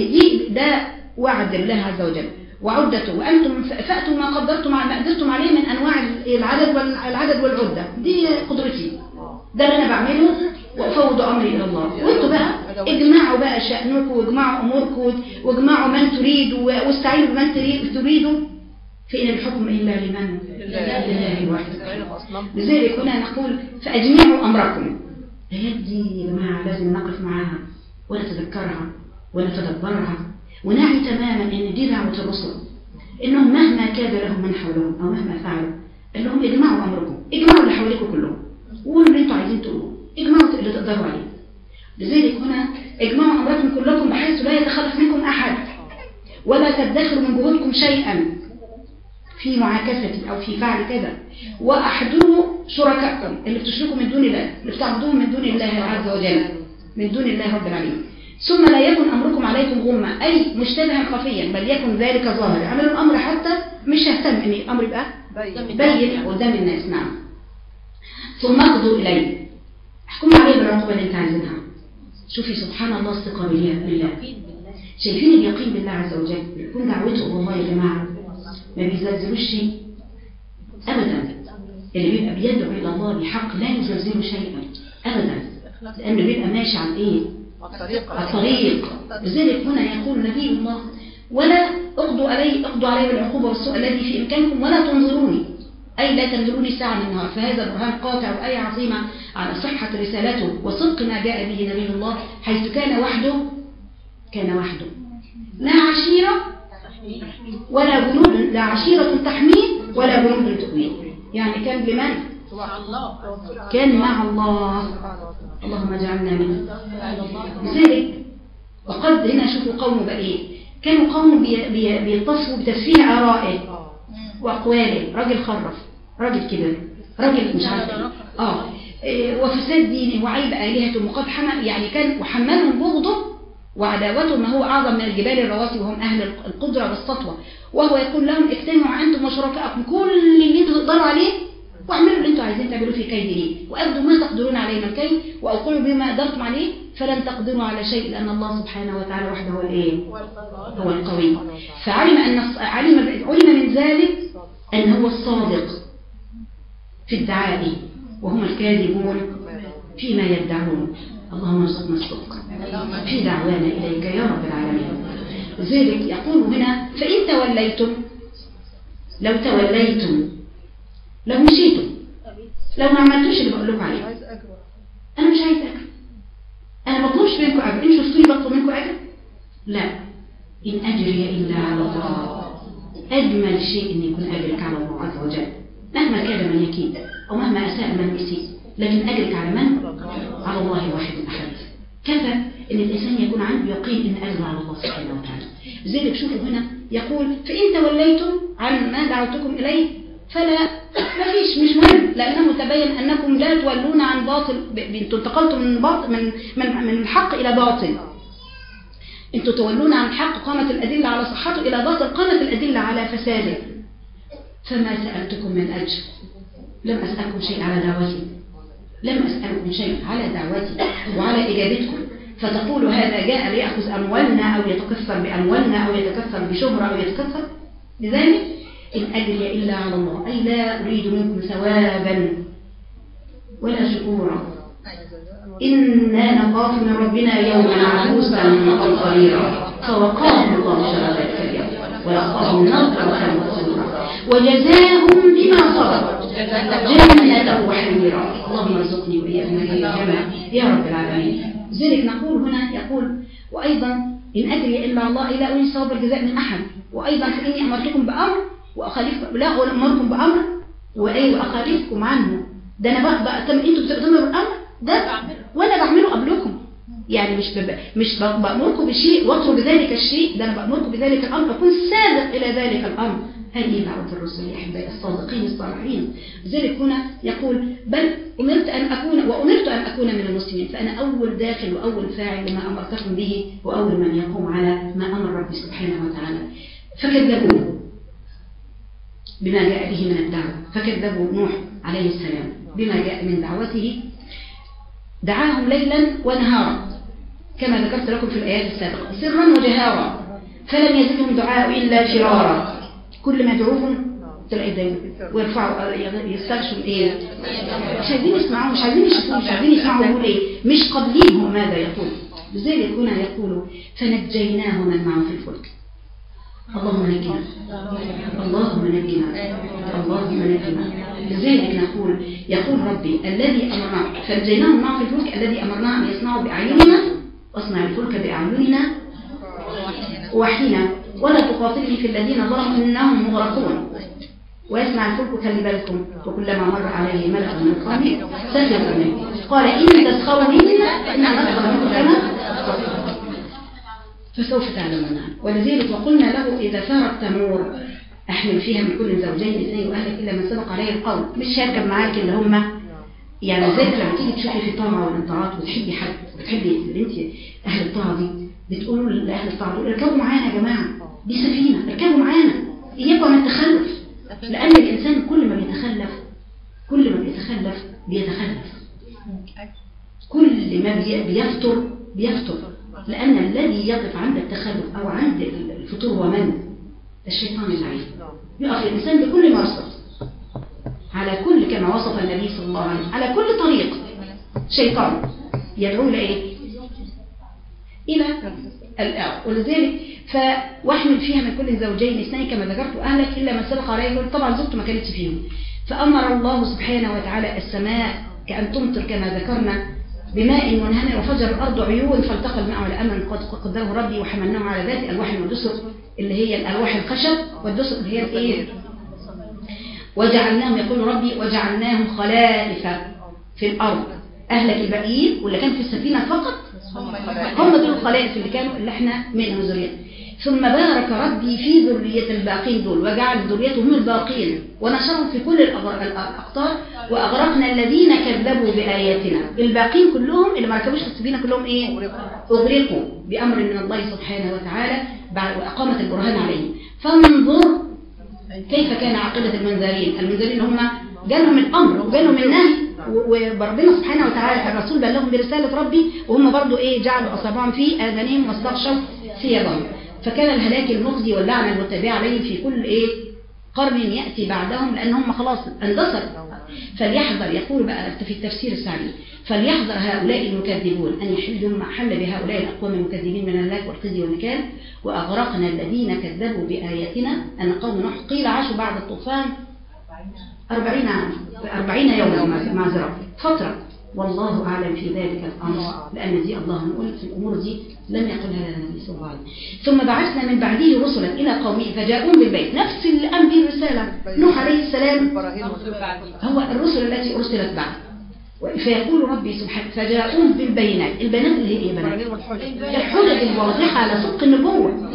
ده وعد الله عز وجل وعدته، وأنتم فأتوا ما قدرتم ما قدرتم عليه من أنواع العدد والعدد والعدة، دي قدرتي، ده اللي أنا بعمله وأفوض أمري إلى الله. وأنتوا بقى اجمعوا بقى شأنكم واجمعوا أموركم واجمعوا من تريدوا واستعينوا بمن تريدوا، فإن الحكم إلا لمن؟ لله الواحد. لذلك هنا نقول فأجمعوا أمركم. الآيات دي يا جماعة لازم نقف معاها ونتذكرها ونتدبرها ونعي تماما ان دي دعوة الرسل، انهم مهما كاد لهم من حولهم او مهما فعلوا قال لهم اجمعوا امركم، اجمعوا اللي حواليكم كلهم وقولوا اللي انتوا عايزين تقولوه، اجمعوا اللي تقدروا عليه. لذلك هنا اجمعوا امركم كلكم بحيث لا يتخلف منكم احد ولا تدخروا من جهودكم شيئا في معاكستي او في فعل كذا، واحضروا شركائكم اللي بتشركوا من دون الله اللي بتعبدوهم من دون الله عز وجل من دون الله رب العالمين، ثم لا يكن أمركم عليكم غمة أي مشتبها خفيا بل يكن ذلك ظاهرا. عملوا الأمر حتى مش يهتم أن الأمر يبقى بين قدام الناس. نعم. ثم اقضوا إليه احكموا عليه بالعقوبة اللي انت عايزينها. شوفي سبحان الله الثقة بالله. شايفين اليقين بالله عز وجل يكون دعوته والله يا جماعة ما بيزلزلوش شيء أبدا. اللي بيبقى بيدعو إلى الله بحق لا يزلزله شيئا أبدا، لأنه بيبقى ماشي عن إيه؟ الطريق. الطريق. لذلك هنا يقول نبي الله ولا اقضوا علي اقضوا علي بالعقوبة والسوء الذي في إمكانكم ولا تنظروني أي لا تنظروني ساعة من النهار. فهذا برهان قاطع وآية عظيمة على صحة رسالته وصدق ما جاء به نبي الله، حيث كان وحده كان وحده لا عشيرة ولا جنود، لا عشيرة تحميه ولا جنود تؤويه، يعني كان لمن؟ كان مع الله. اللهم اجعلنا منه. لذلك وقد هنا شوفوا قومه بقى ايه، كانوا قوم بيتصفوا بتسفيه آرائه وأقواله، راجل خرف، راجل كبر، راجل مش عارف اه وفساد دينه وعيب آلهته وقد حمل يعني كان وحملهم بغضه وعداوته ما هو أعظم من الجبال الرواسي وهم أهل القدرة والسطوة، وهو يقول لهم اجتمعوا أنتم وشركائكم كل اللي انتوا تقدروا عليه واعملوا اللي انتوا عايزين تعملوه في كيده وأبدوا ما تقدرون عليه من الكيد وأوقعوا بما قدرتم عليه فلن تقدروا على شيء لأن الله سبحانه وتعالى وحده هو الايه؟ هو القوي. فعلم أن علم علم من ذلك أن هو الصادق في الدعاء وهم الكاذبون فيما يدعون. اللهم ارزقنا الصدق في دعوانا إليك يا رب العالمين. لذلك يقول هنا فإن توليتم، لو توليتم لو مشيتم لو ما عملتوش اللي بقول لكم عليه، أنا مش عايز أجر، أنا ما بطلبش منكم أجر، إن شفتوني بطلب منكم أجر؟ لا، إن أجري إلا على الله. أجمل شيء أن يكون أجرك على الله عز وجل مهما كان من يكيد أو مهما أساء من يسيء، لكن أجرك على من؟ على الله واحد أحد. كفى أن الإنسان يكون عنده يقين أن أجر على الله سبحانه وتعالى. لذلك شوفوا هنا يقول فإن توليتم عن ما دعوتكم إليه فلا ما فيش مش مهم، لأنه تبين أنكم لا تولون عن باطل، انتوا انتقلتم من باطل من من من الحق إلى باطل، انتوا تولون عن الحق قامت الأدلة على صحته إلى باطل قامت الأدلة على فساده. فما سألتكم من أجر، لم أسألكم شيء على دعوتي، لم أسألكم شيء على دعوتي وعلى إجابتكم فتقول هذا جاء ليأخذ أموالنا أو يتكثر بأموالنا أو يتكثر بشهرة أو يتكثر لذلك إن أجري إلا على الله أي لا أريد منكم ثوابا ولا شكورا إنا نخاف من ربنا يوما عبوسا قمطريرا فوقاهم الله شر ذلك اليوم ولقاهم نضرة وسرورا وجزاهم بما صبروا جنة وحريرا اللهم ارزقني وإياكم هذه الجنة يا رب العالمين. لذلك نقول هنا يقول وأيضا إن أجري إلا الله لا أريد ثواب الجزاء من أحد وأيضا فإني أمرتكم بأمر وأخالفكم لا أمركم بأمر وأي وأخالفكم عنه ده أنا بقى, بقى أنتوا بتقدموا بالأمر ده وأنا بعمله قبلكم يعني مش بب... مش بأمركم بشيء واترك ذلك الشيء ده أنا بأمركم بذلك الأمر أكون سابق إلى ذلك الأمر. هذه دعوة الرسل يا أحبائي الصادقين الصالحين. لذلك هنا يقول بل أمرت أن أكون وأمرت أن أكون من المسلمين فأنا أول داخل وأول فاعل لما أمرتكم به وأول من يقوم على ما أمر ربي سبحانه وتعالى. فكذبوه بما جاء به من الدعوة فكذبوا نوح عليه السلام بما جاء من دعوته دعاهم ليلا ونهارا كما ذكرت لكم في الآيات السابقة سرا وجهارا فلم يزدهم دعاء إلا فرارا كل ما يدعوهم تلاقي دايما ويرفعوا يستغشوا ايه مش عايزين يسمعوا مش عايزين يشوفوا مش عايزين يسمعوا يقول ايه مش قابلينهم ماذا يقول. لذلك هنا يقول فنجيناه من معه في الفلك اللهم نجنا اللهم نجنا اللهم نجنا. لذلك نقول يقول ربي الذي أمرنا فنجيناه معه في الفلك الذي أمرنا أن يصنعه بأعيننا واصنع الفلك بأعيننا وحينا ولا تقاتلني في الذين ظلموا إنهم مغرقون ويسمع الفلك خلي بالكم وكلما مر عليه ملأ من قومه سخروا منه قال إن تسخروا منا إنا نسخر منكم كما فسوف تعلمون. ولذلك وقلنا له إذا سارت تنور أحمل فيها من كل زوجين اثنين وأهلك إلا من سبق عليه القول مش هيركب معاك اللي هم يعني ذلك لما تيجي تشوفي في الطاعة والانطاعات وتحبي حد وتحبي بنتي أهل الطاعة دي بتقولوا لأهل الطاعة دول اركبوا معانا يا جماعة دي سفينة اركبوا معانا إياكم من التخلف لأن الإنسان كل ما بيتخلف كل ما بيتخلف بيتخلف كل ما بيفتر بيفتر لأن الذي يقف عند التخلف أو عند الفتور هو من؟ الشيطان اللعين يقف الإنسان بكل مرصد على كل كما وصف النبي صلى الله عليه وسلم على كل طريق شيطان يدعو لإيه؟ إلى الأعب. ولذلك فواحمل فيها من كل زوجين اثنين كما ذكرت أهلك إلا من سبق عليه طبعا زوجته ما كانتش فيهم فأمر الله سبحانه وتعالى السماء كأن تمطر كما ذكرنا بماء منهمر وفجر الأرض عيون فالتقى الماء على أمر قد قدره ربي وحملناه على ذات ألواح ودسر اللي هي الألواح الخشب والدسر اللي هي الإيه وجعلناهم يقول ربي وجعلناهم خلائف في الأرض أهلك الباقيين واللي كان في السفينة فقط هم دول الخلائف اللي كانوا اللي احنا منهم ذرية ثم بارك ربي في ذرية الباقين دول وجعل ذريتهم الباقين ونشرهم في كل الأقطار وأغرقنا الذين كذبوا بآياتنا الباقين كلهم اللي ما ركبوش في السفينة كلهم ايه أغرقوا بأمر من الله سبحانه وتعالى وأقامت البرهان عليهم. فانظر كيف كان عاقبة المنذرين المنذرين هم جالهم الأمر وجالهم النهي وربنا سبحانه وتعالى الرسول بلغهم برسالة ربي وهم برضو ايه جعلوا أصابعهم في آذانهم واستغشوا ثيابهم فكان الهلاك المخزي واللعنة المتبعة عليهم في كل ايه قرن يأتي بعدهم لأن هم خلاص اندثروا. فليحذر يقول بقى في التفسير السعدي فليحذر هؤلاء المكذبون أن يحلهم ما حل بهؤلاء الأقوام المكذبين من الهلاك والخزي والنكال وأغرقنا الذين كذبوا بآياتنا أن قوم نوح قيل عاشوا بعد الطوفان أربعين عام أربعين يوما معذرة فترة والله أعلم في ذلك الأمر لأن دي الله نقول في الأمور دي لم يقلها النبي صلى الله عليه وسلم. ثم بعثنا من بعده رسلا إلى قومه فجاءون بالبيت نفس اللي قام به الرسالة نوح عليه السلام هو الرسل التي أرسلت بعد فيقول ربي سبحانه فجاءون بالبينات البينات اللي هي ايه بنات الحجج الواضحة على صدق النبوة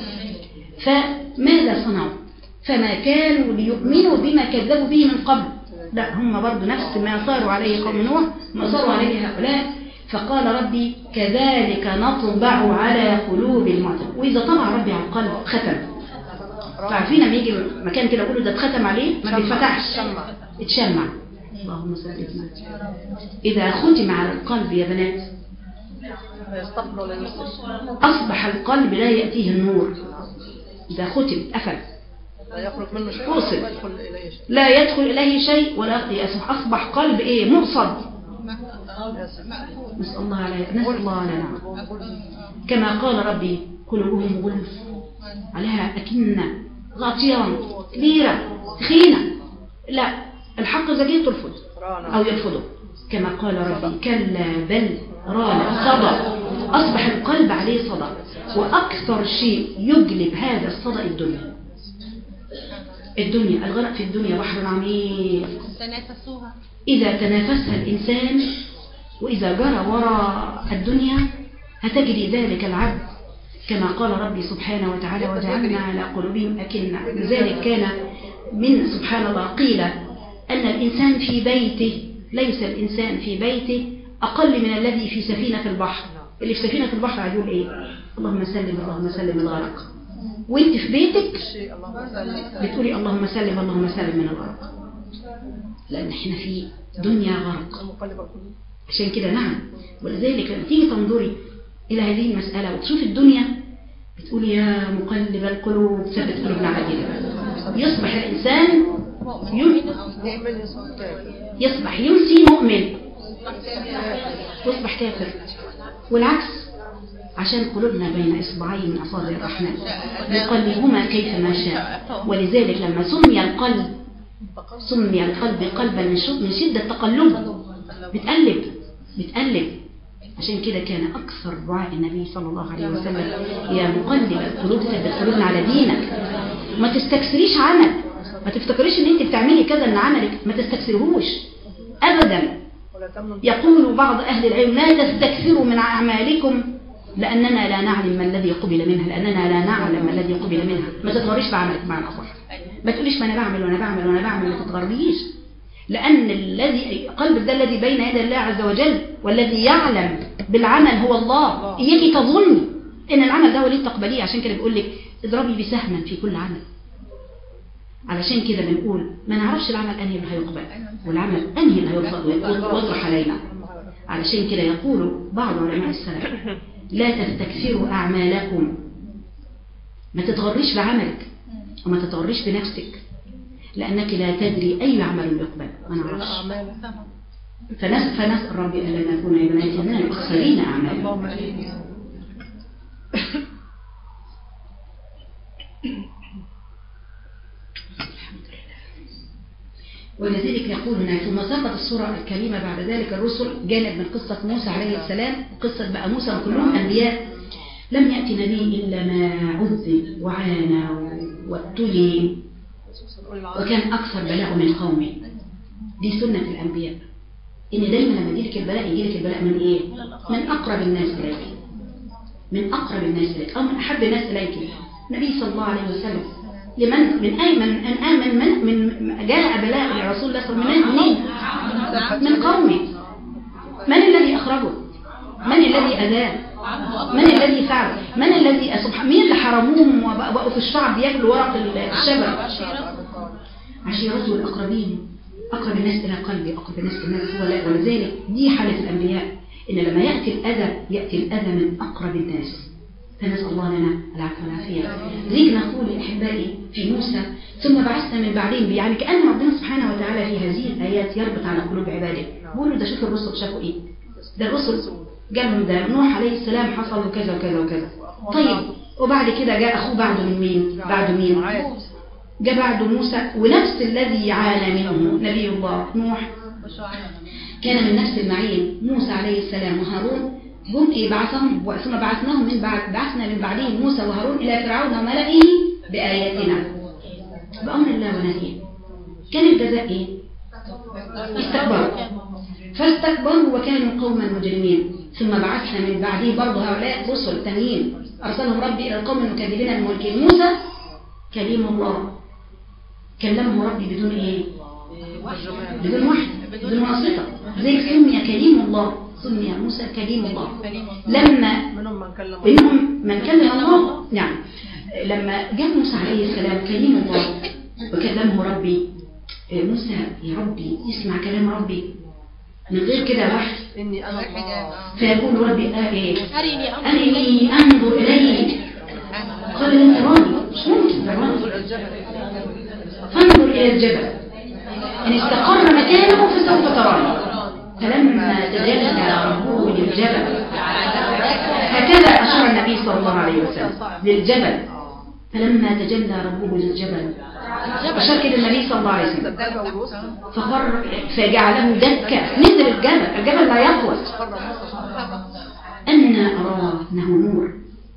فماذا صنعوا فما كانوا ليؤمنوا بما كذبوا به من قبل لا هم برضو نفس ما صاروا عليه قوم نوح ما صاروا عليه هؤلاء. فقال ربي كذلك نطبع على قلوب المعتدين وإذا طبع ربي على القلب ختم فعارفين لما يجي مكان كده يقولوا ده اتختم عليه ما بيتفتحش اتشمع اللهم سلمنا. إذا ختم على القلب يا بنات أصبح القلب لا يأتيه النور. إذا ختم قفل لا يخرج منه شيء فوصل. ولا يدخل إليه شيء. لا يدخل إليه شيء ولا يصبح أصبح قلب إيه مؤصد. نسأل الله عليه نسأل الله علينا. كما قال ربي قلوبهم غلف عليها أكنة غاطيان كبيرة تخينة. لا الحق زكية ترفض أو يرفضه. كما قال ربي كلا بل ران صدى. أصبح القلب عليه صدى. وأكثر شيء يجلب هذا الصدى الدنيا. الدنيا الغرق في الدنيا بحر عميق. تنافسوها. إذا تنافسها الإنسان وإذا جرى وراء الدنيا هتجري ذلك العبد كما قال ربي سبحانه وتعالى وجعلنا على قلوبهم أكنة. لذلك كان من سبحان الله قيل أن الإنسان في بيته ليس الإنسان في بيته أقل من الذي في سفينة البحر. اللي في سفينة البحر هيقول إيه؟ اللهم سلم اللهم سلم الغرق. وانت في بيتك بتقولي اللهم سلم اللهم سلم من الغرق. لأن احنا في دنيا غرق. عشان كده نعم. ولذلك لما تيجي تنظري إلى هذه المسألة وتشوف الدنيا بتقولي يا مقلب القلوب ثبت قلوبنا على دينك. يصبح الإنسان يصبح يمسي مؤمن يصبح كافر. والعكس عشان قلوبنا بين إصبعين من أصابع الرحمن يقلبهما كيف ما شاء. ولذلك لما سمي القلب سمي القلب قلبا من شدة تقلبه بتقلب بتقلب. عشان كده كان أكثر دعاء النبي صلى الله عليه وسلم يا مقلب القلوب ثبت قلوبنا على دينك. ما تستكثريش عمل. ما تفتكريش ان انت بتعملي كذا ان عملك ما تستكثرهوش ابدا. يقول بعض اهل العلم لا تستكثروا من اعمالكم لاننا لا نعلم ما الذي قبل منها لاننا لا نعلم ما الذي قبل منها. ما تتغريش بعملك معنى اصح. ما تقوليش ما انا بعمل وانا بعمل وانا بعمل ما تتغريش. لان الذي قلبك ده الذي بين يدي الله عز وجل والذي يعلم بالعمل هو الله. اياكي تظني ان العمل ده وليه تقبليه. عشان كده بيقول لك اضربي بسهما في كل عمل. علشان كده بنقول ما نعرفش العمل أنهي اللي هيقبل والعمل أنهي اللي هيرفض ويطرح علينا. علشان كده يقول بعض علماء السلف لا تستكثروا أعمالكم. ما تتغريش بعملك وما تتغريش بنفسك لأنك لا تدري أي عمل يقبل. ما نعرفش. فنسأل فنسأل ربي ألا نكون يا بناتي من الأخسرين أعمالا. ولذلك يقول هنا ثم ساقت السورة الكريمة بعد ذلك الرسل جانب من قصة موسى عليه السلام. قصة بقى موسى كلهم أنبياء لم يأتي نبي إلا ما عذب وعانى وابتلي وكان أكثر بلاء من قومه. دي سنة الأنبياء إن دايما لما يجيلك البلاء يجيلك البلاء من إيه؟ من أقرب الناس إليك من أقرب الناس إليك أو من أحب الناس إليك. النبي صلى الله عليه وسلم لمن من أي من أن آمن من من جاء بلاء لرسول الله صلى الله عليه وسلم من قومه. من الذي أخرجه؟ من الذي أذاه؟ من الذي فعل؟ من الذي سبحان مين اللي حرموهم وبقوا في الشعب ياكلوا ورق الشجر؟ عشيرته الأقربين. أقرب الناس إلى قلبي أقرب الناس إلى الناس هو لا. ولذلك دي حالة الأنبياء إن لما يأتي الأذى يأتي الأذى من أقرب الناس. فنسأل الله لنا العفو والعافية. لذلك نقول أحبائي في موسى ثم بعثنا من بعدين يعني كأن ربنا سبحانه وتعالى في هذه الآيات يربط على قلوب عباده. بقولوا ده شوف الرسل شافوا إيه. ده الرسل جالهم ده نوح عليه السلام حصل كذا وكذا وكذا. طيب وبعد كده جاء أخوه بعده من مين؟ بعده مين؟ جاء بعده موسى ونفس الذي عانى منه نبي الله نوح كان من نفس المعين موسى عليه السلام وهارون هم إيه بعثهم ثم بعثناهم من بعد بعثنا من بعدهم موسى وهارون إلى فرعون وملئه بآياتنا بأمر الله ونهيه. كان الجزاء إيه؟ استكبروا فاستكبروا وكانوا قوما مجرمين. ثم بعثنا من بعده برضه هؤلاء رسل تانيين أرسلهم ربي إلى القوم المكذبين الملكين. موسى كليم الله كلمه ربي بدون إيه؟ بدون وحي بدون واسطة. زي سمي كليم الله سمي موسى كليم الله. لما منهم من كلم الله نعم لما جاء موسى عليه السلام كليم الله وكلمه ربي موسى يا ربي يسمع كلام ربي من غير كده وحي، إني أنا الله. فيقول ربي آه إيه أرني أنظر أرني أنظر إليك. قال لن تراني، مش ممكن تراني. فانظر إلى الجبل إن استقر مكانه فسوف تراني. فلما تجلى ربه للجبل، هكذا أشار النبي صلى الله عليه وسلم للجبل. فلما تجلى ربه للجبل أشار كده النبي صلى الله عليه وسلم فخر فجعله دكا. نزل الجبل، الجبل لا يقوى. أن أراه أنه نور،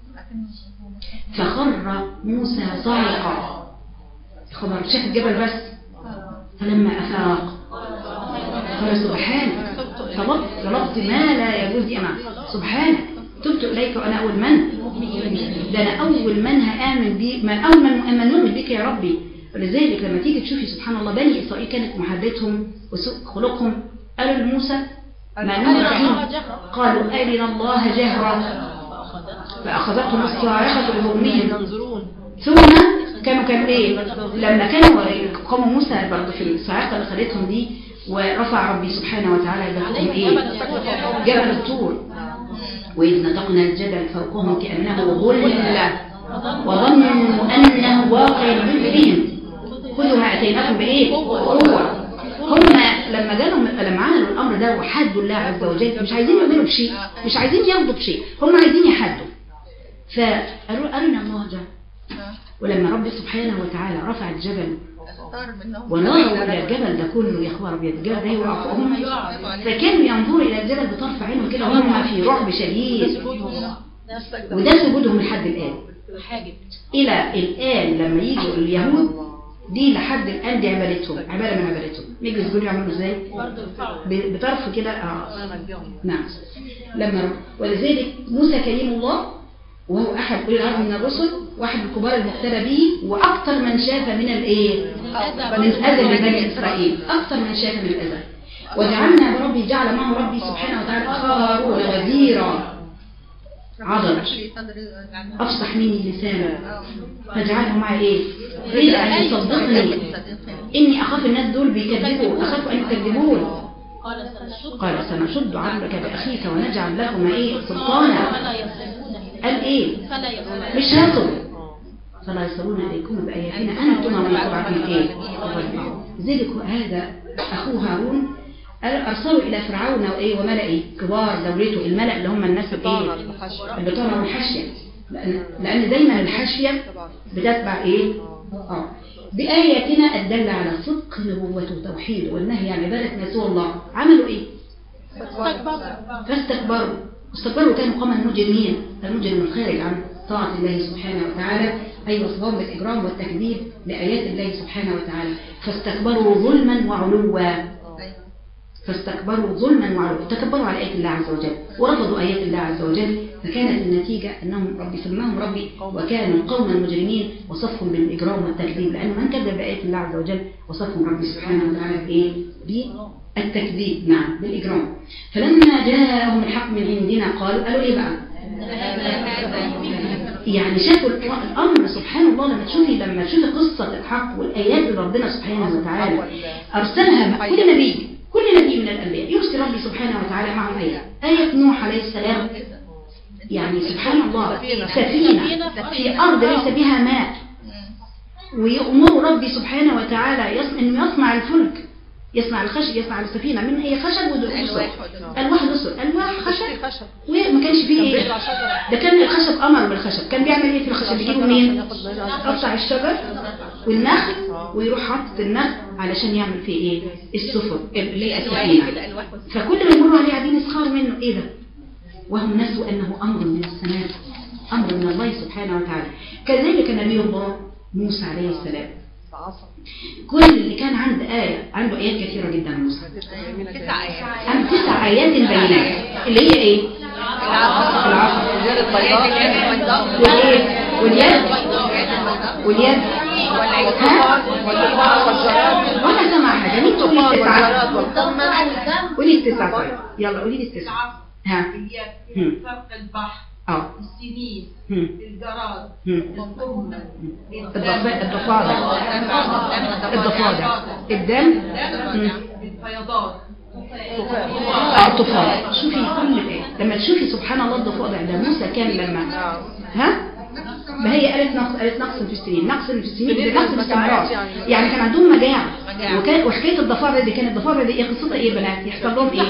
فخر موسى صاعقا. خبر شاف الجبل بس. فلما أفاق قال سبحانك طلبت طلبت ما لا يجوز أمام سبحانك تبت إليك وأنا أول من ده أنا أول من هآمن بي من أول من من نؤمن بك يا ربي. ولذلك لما تيجي تشوفي سبحان الله بني إسرائيل كانت محبتهم وسوء خلقهم قالوا لموسى ما نؤمن، قالوا أرنا الله جهرا فأخذتهم الصاعقة بظلمهم. ثم كانوا كان ايه لما كانوا قاموا موسى برضه في الصاعقة اللي خدتهم دي ورفع ربي سبحانه وتعالى لهم ايه جبل الطور. وإذ نطقنا الجبل فوقهم كأنه ظلة وظنوا أنه واقع بهم خذوا ما أتيناكم بإيه قوة. هم لما جالهم لما عملوا الأمر ده وحدوا الله عز وجل مش عايزين يعملوا بشيء، مش عايزين ياخدوا بشيء، هم عايزين يحدوا. فقالوا أرنا الله جل. ولما رب سبحانه وتعالى رفع الجبل ونظروا إلى الجبل ده كله يا اخوان ابيض الجبل ده يوقع فوقهم، فكانوا ينظروا إلى الجبل بطرف عينهم كده وهم في رعب شديد. وده سجودهم لحد الآن. إلى الآن لما يجوا اليهود دي لحد الآن دي عبادتهم، عبادة من عبادتهم. يجوا يسجدوا يعملوا ازاي؟ بطرف كده اه نعم. لما ولذلك موسى كريم الله وهو أحد أولي العزم من الرسل واحد الكبار المقتدى به وأكثر من شاف من الإيه؟ من الأذى لبني إسرائيل، أكثر من شاف من الأذى. وجعلنا بربي جعل معه ربي سبحانه وتعالى أخاه هارون وزيرا عضل أفصح مني لسانا فاجعله معي إيه؟ قيل أن يصدقني إني أخاف الناس دول بيكذبوا، أخاف أن يكذبون. قال سنشد عضلك بأخيك ونجعل لكم إيه؟ سلطانا. قال ايه مش هيصلوا فلا يصلون عليكم بآياتنا أنتم ومن تبعكم ايه ذلك هذا أخوه هارون أرسلوا إلى فرعون وإيه وملئه كبار دولته الملأ اللي هم الناس الايه البطانة والحاشية، لأن, لأن دايما الحاشية بتتبع ايه اه بآياتنا الدالة على صدق نبوته وتوحيده والنهي عن عبادة ما سوى الله. عملوا ايه فاستكبروا استكبروا كانوا قوما مجرمين، المجرم الخارج عن طاعة الله سبحانه وتعالى أي وصفهم بالإجرام والتكذيب لآيات الله سبحانه وتعالى. فاستكبروا ظلما وعلوا فاستكبروا ظلما وعلوا تكبروا على آيات الله عز وجل ورفضوا آيات الله عز وجل، فكانت النتيجة أنهم ربي سماهم ربي وكانوا قوما مجرمين وصفهم بالإجرام والتكذيب، لأنه من كذب بآيات الله عز وجل وصفهم ربي سبحانه وتعالى بإيه؟ بالتكذيب نعم بالإجرام. فلما جاءهم الحق من عندنا قالوا قالوا إيه بقى؟ يعني شافوا الأمر سبحان الله. لما تشوفي لما تشوفي قصة الحق والآيات اللي ربنا سبحانه وتعالى أرسلها كل نبي كل نبي من الأنبياء يرسل ربي سبحانه وتعالى معهم آية. آية نوح عليه السلام يعني سبحان الله سفينة في أرض ليس بها ماء ويأمر ربي سبحانه وتعالى أنه يصنع الفلك يصنع الخشب يصنع السفينة من هي خشب ودسر ألواح دسر ألواح خشب وما كانش فيه ايه ده كان الخشب أمر بالخشب. كان بيعمل ايه في الخشب؟ بيجيبوا منين؟ قطع الشجر والنخل ويروح حاطط النخل علشان يعمل فيه ايه السفن اللي هي السفينة. فكل ما يمروا عليه قاعدين يسخروا منه ايه ده وهم نسوا أنه أمر من السماء أمر من الله سبحانه وتعالى. كذلك نبي الله موسى عليه السلام كل اللي كان عنده آية عنده آيات كثيرة جدا موسى تسع آيات عن تسع آيات بينات اللي هي ايه العصا واليد واليد واليد وانا سمع حاجة مين تقولي التسعة قولي التسعة طيب يلا قولي التسعة ها فرق البحر اه السنين هم. الجراد هم. الطمة الضفا- الضفادع الضفادع الدم هم. الفيضان اه الضفادع. شوفي كل لما تشوفي سبحان الله الضفادع ده موسى كان لما ها ما هي قالت نقص قالت نقص في السنين نقص في السنين ده نقص في الثمرات يعني كان عندهم مجاعة وكان وحكايه الضفادع دي كانت الضفادع دي ايه قصتها ايه يا بنات يحصل لهم ايه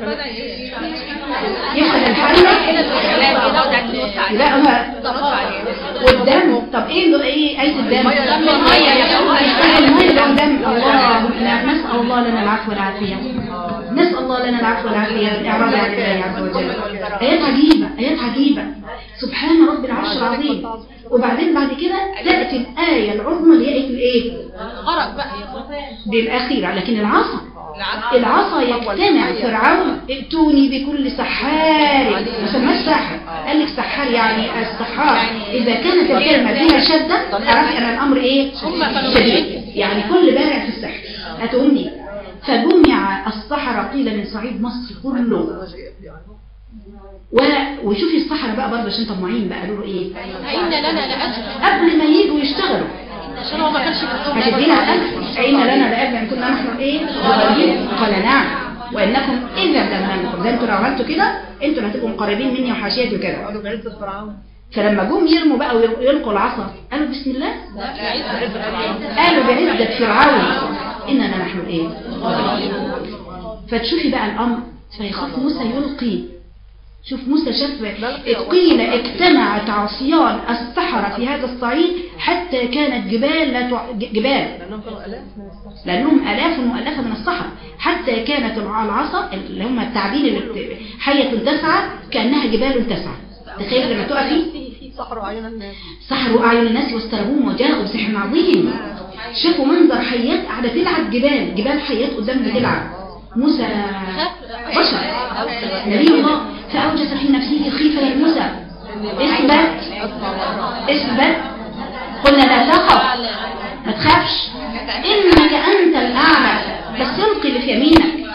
يحصل الحرة لا هو والدم طب ايه له ايه ايه الدم الميه ده دم الله نسال الله لنا العفو والعافيه نسال الله لنا العفو والعافيه بالاعراض عن الله عز وجل ايات عجيبه ايات عجيبه سبحان رب العرش العظيم وبعدين بعد كده تاتي الايه العظمى اللي هي ايه الايه غرق بقى دي الاخيره لكن العصا العصا يجتمع فرعون ائتوني بكل سحار ما سماش ساحر قال لك سحار يعني السحار اذا كانت الكلمه فيها شده عرفت ان الامر ايه شديد يعني كل بارع في السحر اتوني فجمع السحرة قيل من صعيد مصر كله و... وشوفي السحرة بقى برضه عشان طماعين بقى قالوا له ايه إن لنا لأجر قبل ما يجوا يشتغلوا عشان هو ما كانش بيكتب هتدينا الأجر أين لنا لأجر إن كنا نحن إيه قريبين قال نعم وإنكم إذا لمنكم زي انتوا لو عملتوا كده انتوا اللي هتبقوا قريبين مني وحاشيتي وكده قالوا بعزة فرعون فلما جم يرموا بقى ويلقوا العصا قالوا بسم الله قالوا بعزة فرعون إننا نحن إيه فتشوفي بقى الأمر فيخاف موسى يلقي شوف موسى شاف قيل اجتمعت عصيان السحرة في هذا الصعيد حتى كانت جبال لا تع... جبال لأنهم آلاف مؤلفة من السحرة حتى كانت العصا اللي هم التعبير اللي حية تسعى كأنها جبال تسعى تخيل لما تقفي سحروا أعين الناس سحروا أعين الناس واسترهبوهم وجاءوا بسحر عظيم شافوا منظر حيات قاعدة تلعب جبال جبال حيات قدامها تلعب موسى بشر نبي الله فأوجس في نفسه خيفة لموسى اثبت اثبت قلنا لا تخف ما تخافش إنك أنت الأعلى بس القي اللي في يمينك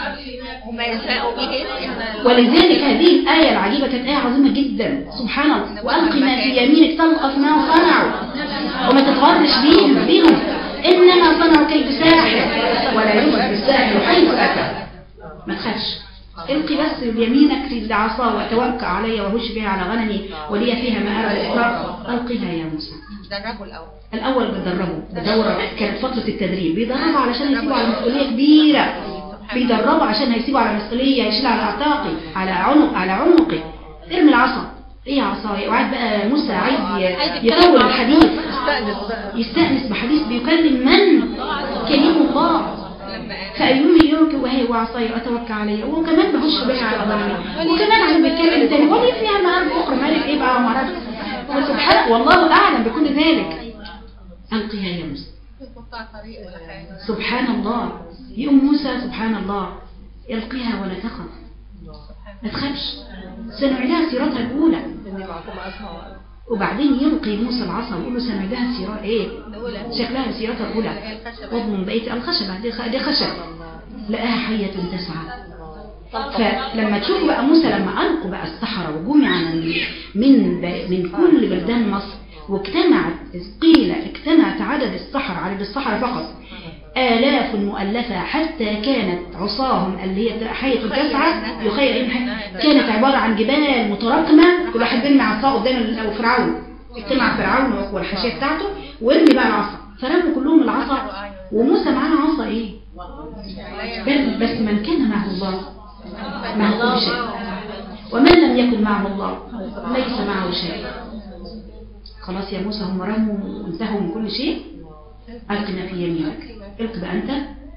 ولذلك هذه الآية العجيبة كانت آية عظيمة جدا سبحان الله وألقي ما في يمينك تلقف ما صنعوا وما تتغرش بيهم بيهم إنما صنعوا كيد ساحر ولا يوجد بالساحر حيث أتى ما تخافش القي بس بيمينك العصا وتوكل علي وهش بها على غنمي ولي فيها مآرب الإسراء ألقيها يا موسى دربوا الأول الأول بتدربوا بدورة كانت فترة التدريب بيدربوا علشان يسيبوا على مسؤولية كبيرة بيدربوا عشان هيسيبوا على مسؤولية يشيل على أعتاقي على عنق على عنقي ارمي العصا ايه عصاية وقعد بقى موسى عايز يطول الحديث يستأنس بحديث بيكلم من كلمه الله فأيومي يوكي وهي وعصاية أتوكى عليه وكمان بهش بها على ظلمي وكمان عم بيتكلم تاني ولي فيها مآرب أخرى مالك إيه بقى ومعرفة وسبحانه والله أعلم بكل ذلك ألقيها يا موسى سبحان الله يوم موسى سبحان الله يلقيها ولا تخف ما تخافش سنعيدها سيرتها الأولى وبعدين يلقي موسى العصا ويقول له سنعيدها سيرتها ايه شكلها سيرتها الأولى وضم بقية الخشبة دي خشب لقاها حية تسعى فلما تشوفوا بقى موسى لما ألقوا بقى السحرة وجمع من من كل بلدان مصر واجتمعت قيل اجتمعت عدد السحرة عدد السحرة فقط آلاف مؤلفة حتى كانت عصاهم اللي هي حية التسعة يخيل كانت عبارة عن جبال متراكمة كل واحد بيرمي عصاه قدام فرعون اجتمع فرعون والحاشية بتاعته وارمي بقى العصا فرموا كلهم العصا وموسى معاه عصا ايه بس من كان معه الله معه كل شيء ومن لم يكن معه الله ليس معه شيء خلاص يا موسى هم رموا وانتهوا من كل شيء ألقنا في يمينك الق بقى أنت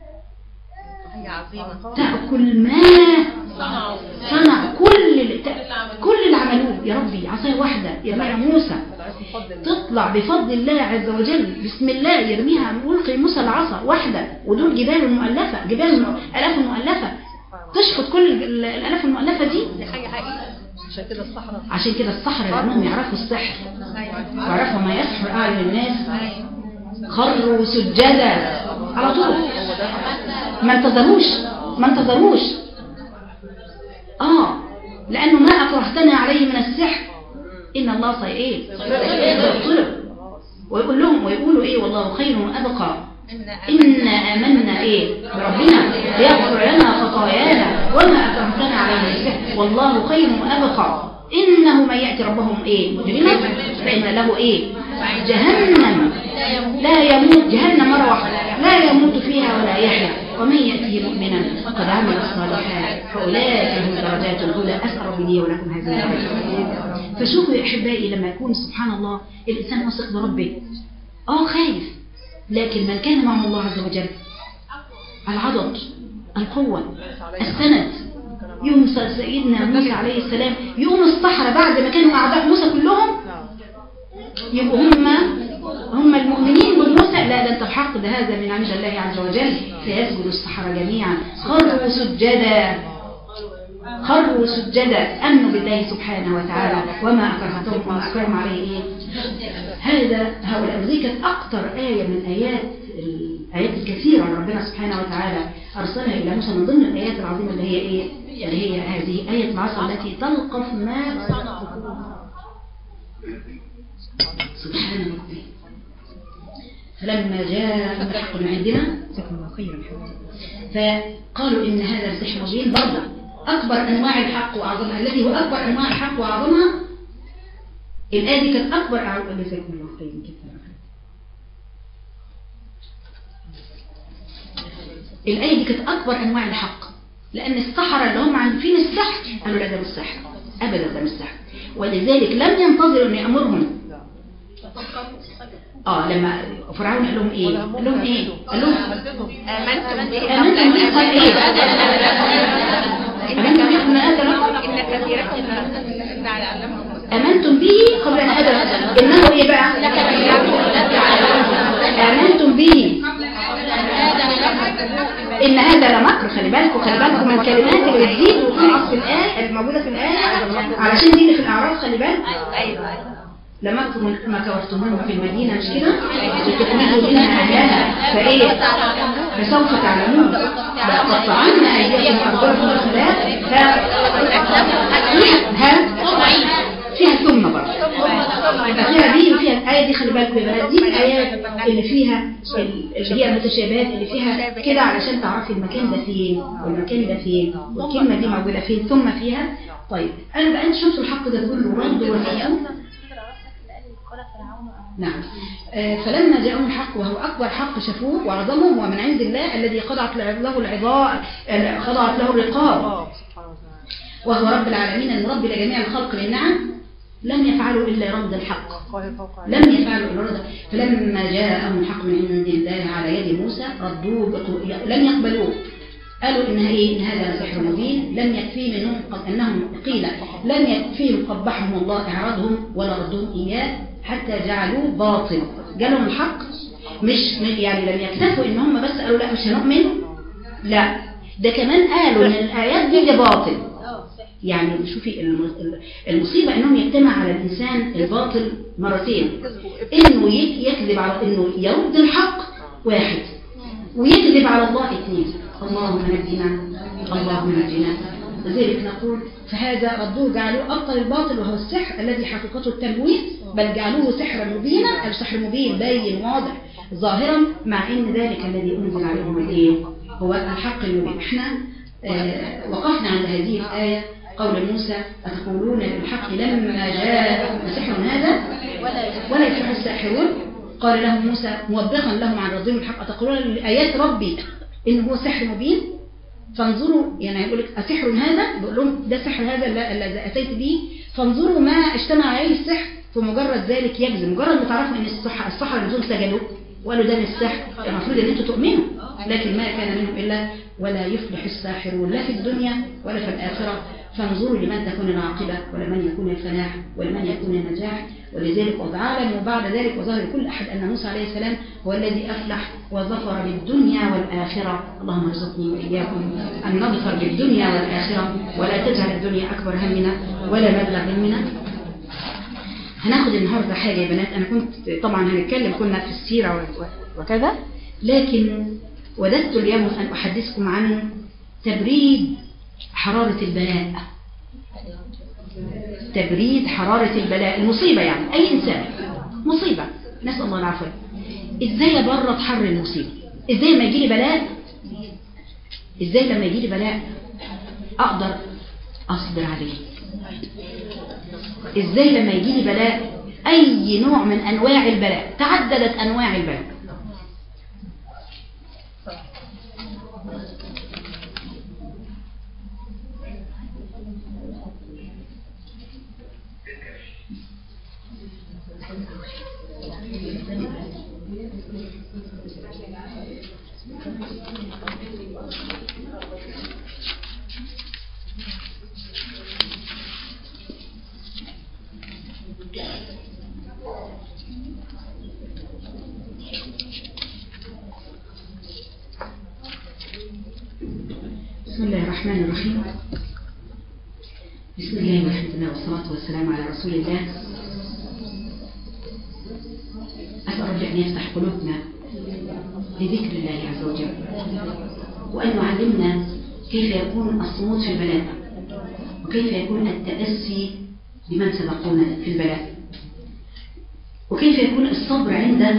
تأكل ما صنع كل كل اللي عملوه يا ربي عصاية واحدة يرميها موسى تطلع بفضل الله عز وجل بسم الله يرميها ويلقي موسى العصا واحدة ودول جبال مؤلفة جبال آلاف مؤلفة تشفط كل الآلاف المؤلفة دي عشان كده الصحراء عشان كده الصحراء لأنهم يعرفوا السحر ويعرفوا ما يسحر أعين الناس خروا سجدا على طول ما انتظروش ما انتظروش اه لأنه ما أكرهتنا عليه من السحر إن الله صي إيه سيطلب ويقول لهم ويقولوا إيه والله خير وأبقى إن آمنا إيه بربنا ليغفر لنا خطايانا وما أكرمتنا عليه السحر والله خير وأبقى إنه من يأتي ربهم إيه مجرما فإن له إيه جهنم لا يموت جهنم مرة واحدة لا يموت فيها ولا يحيا ومن يأتيه مؤمنا قد عمل الصالحات فأولئك هم درجات الهدى. أسأل ربي لي ولكم هذه الدرجات. فشوفوا يا أحبائي لما يكون سبحان الله الإنسان واثق بربه آه خايف، لكن من كان معه الله عز وجل العضد القوة السند. يوم سيدنا موسى عليه السلام يوم الصحراء بعد ما كانوا أعداء موسى كلهم يبقوا هم هم المؤمنين بموسى لا ده انت الحق ده هذا من عند الله عز وجل فيسجد الصحراء جميعا خروا سجدا خروا سجدا أمنوا بالله سبحانه وتعالى وما أكرهتهم وما أكرم عليه إيه هذا هؤلاء. ذي كانت أكثر آية من آيات الآيات الكثيرة ربنا سبحانه وتعالى أرسلها إلى موسى من ضمن الآيات العظيمة اللي هي إيه اللي هي هذه آية العصا التي تلقف ما سبحان ربي. فلما جاء الحق من عندنا جزاكم الله خيرا فقالوا إن هذا السحر مبين برضه أكبر أنواع الحق وأعظمها الذي هو أكبر أنواع الحق وأعظمها. الآية دي كانت أكبر جزاكم الله خيرا كثيرا. الآية دي كانت أكبر أنواع الحق لأن السحرة اللي هم عارفين السحر قالوا لا ده مش سحر أبدا ده مش سحر ولذلك لم ينتظروا أن يأمرهم. اه لما فرعون قال لهم ايه قال لهم ايه قال لهم امنتم امنتم به قال ايه امنتم به قبل ان لكم ان كثيركم امنتم به قبل ان ادرك انه ايه بقى امنتم به ان هذا لمكر. خلي بالكم خلي بالكم من الكلمات اللي بتزيد وتنقص في الايه الموجوده في الايه علشان دي اللي في الاعراف. خلي بالكم ايوه لمكم ما كورتموه في المدينة مش كده لتخرجوا منها أهلها فإيه فسوف تعلمون لقطعنا أيديكم وأرجلكم من خلاف فيها ثم برضه فيها دي وفيها الآية دي. خلي بالكم يا بنات دي الآيات اللي فيها اللي هي المتشابهات اللي فيها كده علشان تعرفي المكان ده فين والمكان ده فين والكلمة دي موجودة فين ثم فيها. طيب أنا بقى أنت شفتوا الحق ده تقول له رد وفيهم نعم. آه فلما جاءهم الحق وهو أكبر حق شافوه وعظمهم ومن عند الله الذي خضعت له العظام خضعت له الرقاب وهو رب العالمين المربي لجميع الخلق للنعم لم يفعلوا إلا رد الحق لم يفعلوا إلا رد. فلما جاءهم الحق من عند الله على يد موسى ردوه لم يقبلوه قالوا إن إيه إن هذا سحر مبين. لم يكفي منهم قد أنهم قيل لم يكفيهم قبحهم الله إعراضهم ولا ردهم إياه حتى جعلوه باطل. جالهم الحق مش يعني لم يكتفوا إن هم بس قالوا لا مش هنؤمن لا ده كمان قالوا إن الآيات دي ده باطل. يعني شوفي المصيبة إنهم يجتمع على الإنسان الباطل مرتين إنه يكذب على إنه يرد الحق واحد ويكذب على الله اثنين. اللهم نجنا اللهم نجنا. لذلك نقول فهذا ردوه جعلوه أبطل الباطل وهو السحر الذي حقيقته التمويه بل جعلوه سحرا مبينا. السحر مبين باين واضح ظاهرا مع إن ذلك الذي أنزل عليهم الايه هو الحق المبين. احنا آه وقفنا عند هذه الآية قول موسى أتقولون للحق لما جاء سحر هذا ولا يفلح الساحرون. قال لهم موسى موبخا لهم عن رضيهم الحق أتقولون لآيات ربي إن هو سحر مبين فانظروا يعني يقول لك أسحر هذا بقول لهم ده سحر هذا الذي أتيت به فانظروا ما اجتمع عليه السحر فمجرد ذلك يجزم. مجرد ما تعرفوا إن السحر السحر اللي دول سجلوا وقالوا ده من السحر المفروض إن أنتوا تؤمنوا لكن ما كان منهم إلا ولا يفلح الساحرون لا في الدنيا ولا في الآخرة. فانظروا لمن تكون العاقبة ولمن يكون الفلاح ولمن يكون النجاح. ولذلك وتعالم وبعد ذلك وظهر كل أحد أن موسى عليه السلام هو الذي أفلح وظفر بالدنيا والآخرة. اللهم ارزقني وإياكم أن نظفر بالدنيا والآخرة ولا تجعل الدنيا أكبر همنا ولا مبلغ علمنا. هناخد النهاردة حاجة يا بنات. أنا كنت طبعا هنتكلم كنا في السيرة وكذا لكن وددت اليوم أن أحدثكم عن تبريد حرارة البلاء. تبريد حرارة البلاء، المصيبة يعني أي إنسان مصيبة، نسأل الله العافية. إزاي أبرد حر المصيبة؟ إزاي لما يجي لي بلاء، إزاي لما يجي لي بلاء أقدر أصبر عليه؟ إزاي لما يجي لي بلاء، أي نوع من أنواع البلاء، تعددت أنواع البلاء، بسم الله الرحمن الرحيم. بسم الله والحمد لله والصلاة والسلام على رسول الله. أسأل رب أن يفتح قلوبنا لذكر الله عز وجل، وأن يعلمنا كيف يكون الصمود في البلاء، وكيف يكون التأسي بمن سبقونا في البلاء، وكيف يكون الصبر عند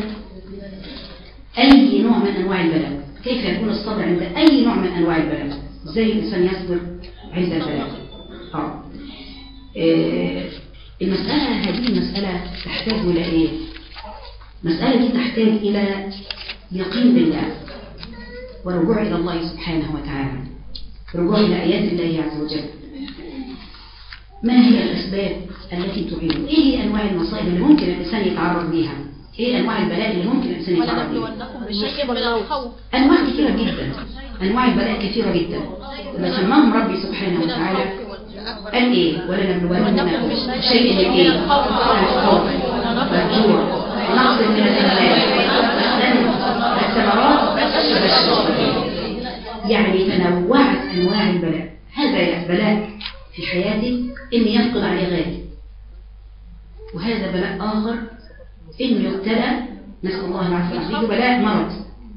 أي نوع من أنواع البلاء، كيف يكون الصبر عند أي نوع من أنواع البلاء، ازاي الإنسان يصبر عند البلاء. آه. إيه المسألة هذه المسألة تحتاج إلى إيه؟ المسألة دي تحتاج إلى يقين بالله، ورجوع إلى الله سبحانه وتعالى، رجوع إلى آيات الله عز وجل. ما هي الأسباب التي تعين؟ إيه هي أنواع المصائب اللي ممكن الإنسان يتعرض ليها؟ إيه أنواع البلاء اللي ممكن الإنسان يتعرض ليها؟ بشيء من الخوف. أنواع كثيرة جدا، أنواع البلاء كثيرة جدا، سماهم ربي سبحانه وتعالى قال إيه؟ ولنبلونكم بشيء من إيه؟ الخوف والجوع ونقص من الأموال الثمرات والبشر. يعني تنوعت أنواع البلاء. هذا بلاء في حياتك إن يفقد عليه غالي، وهذا بلاء آخر إن يبتلى، نسأل الله العافية، يجي بلاء مرض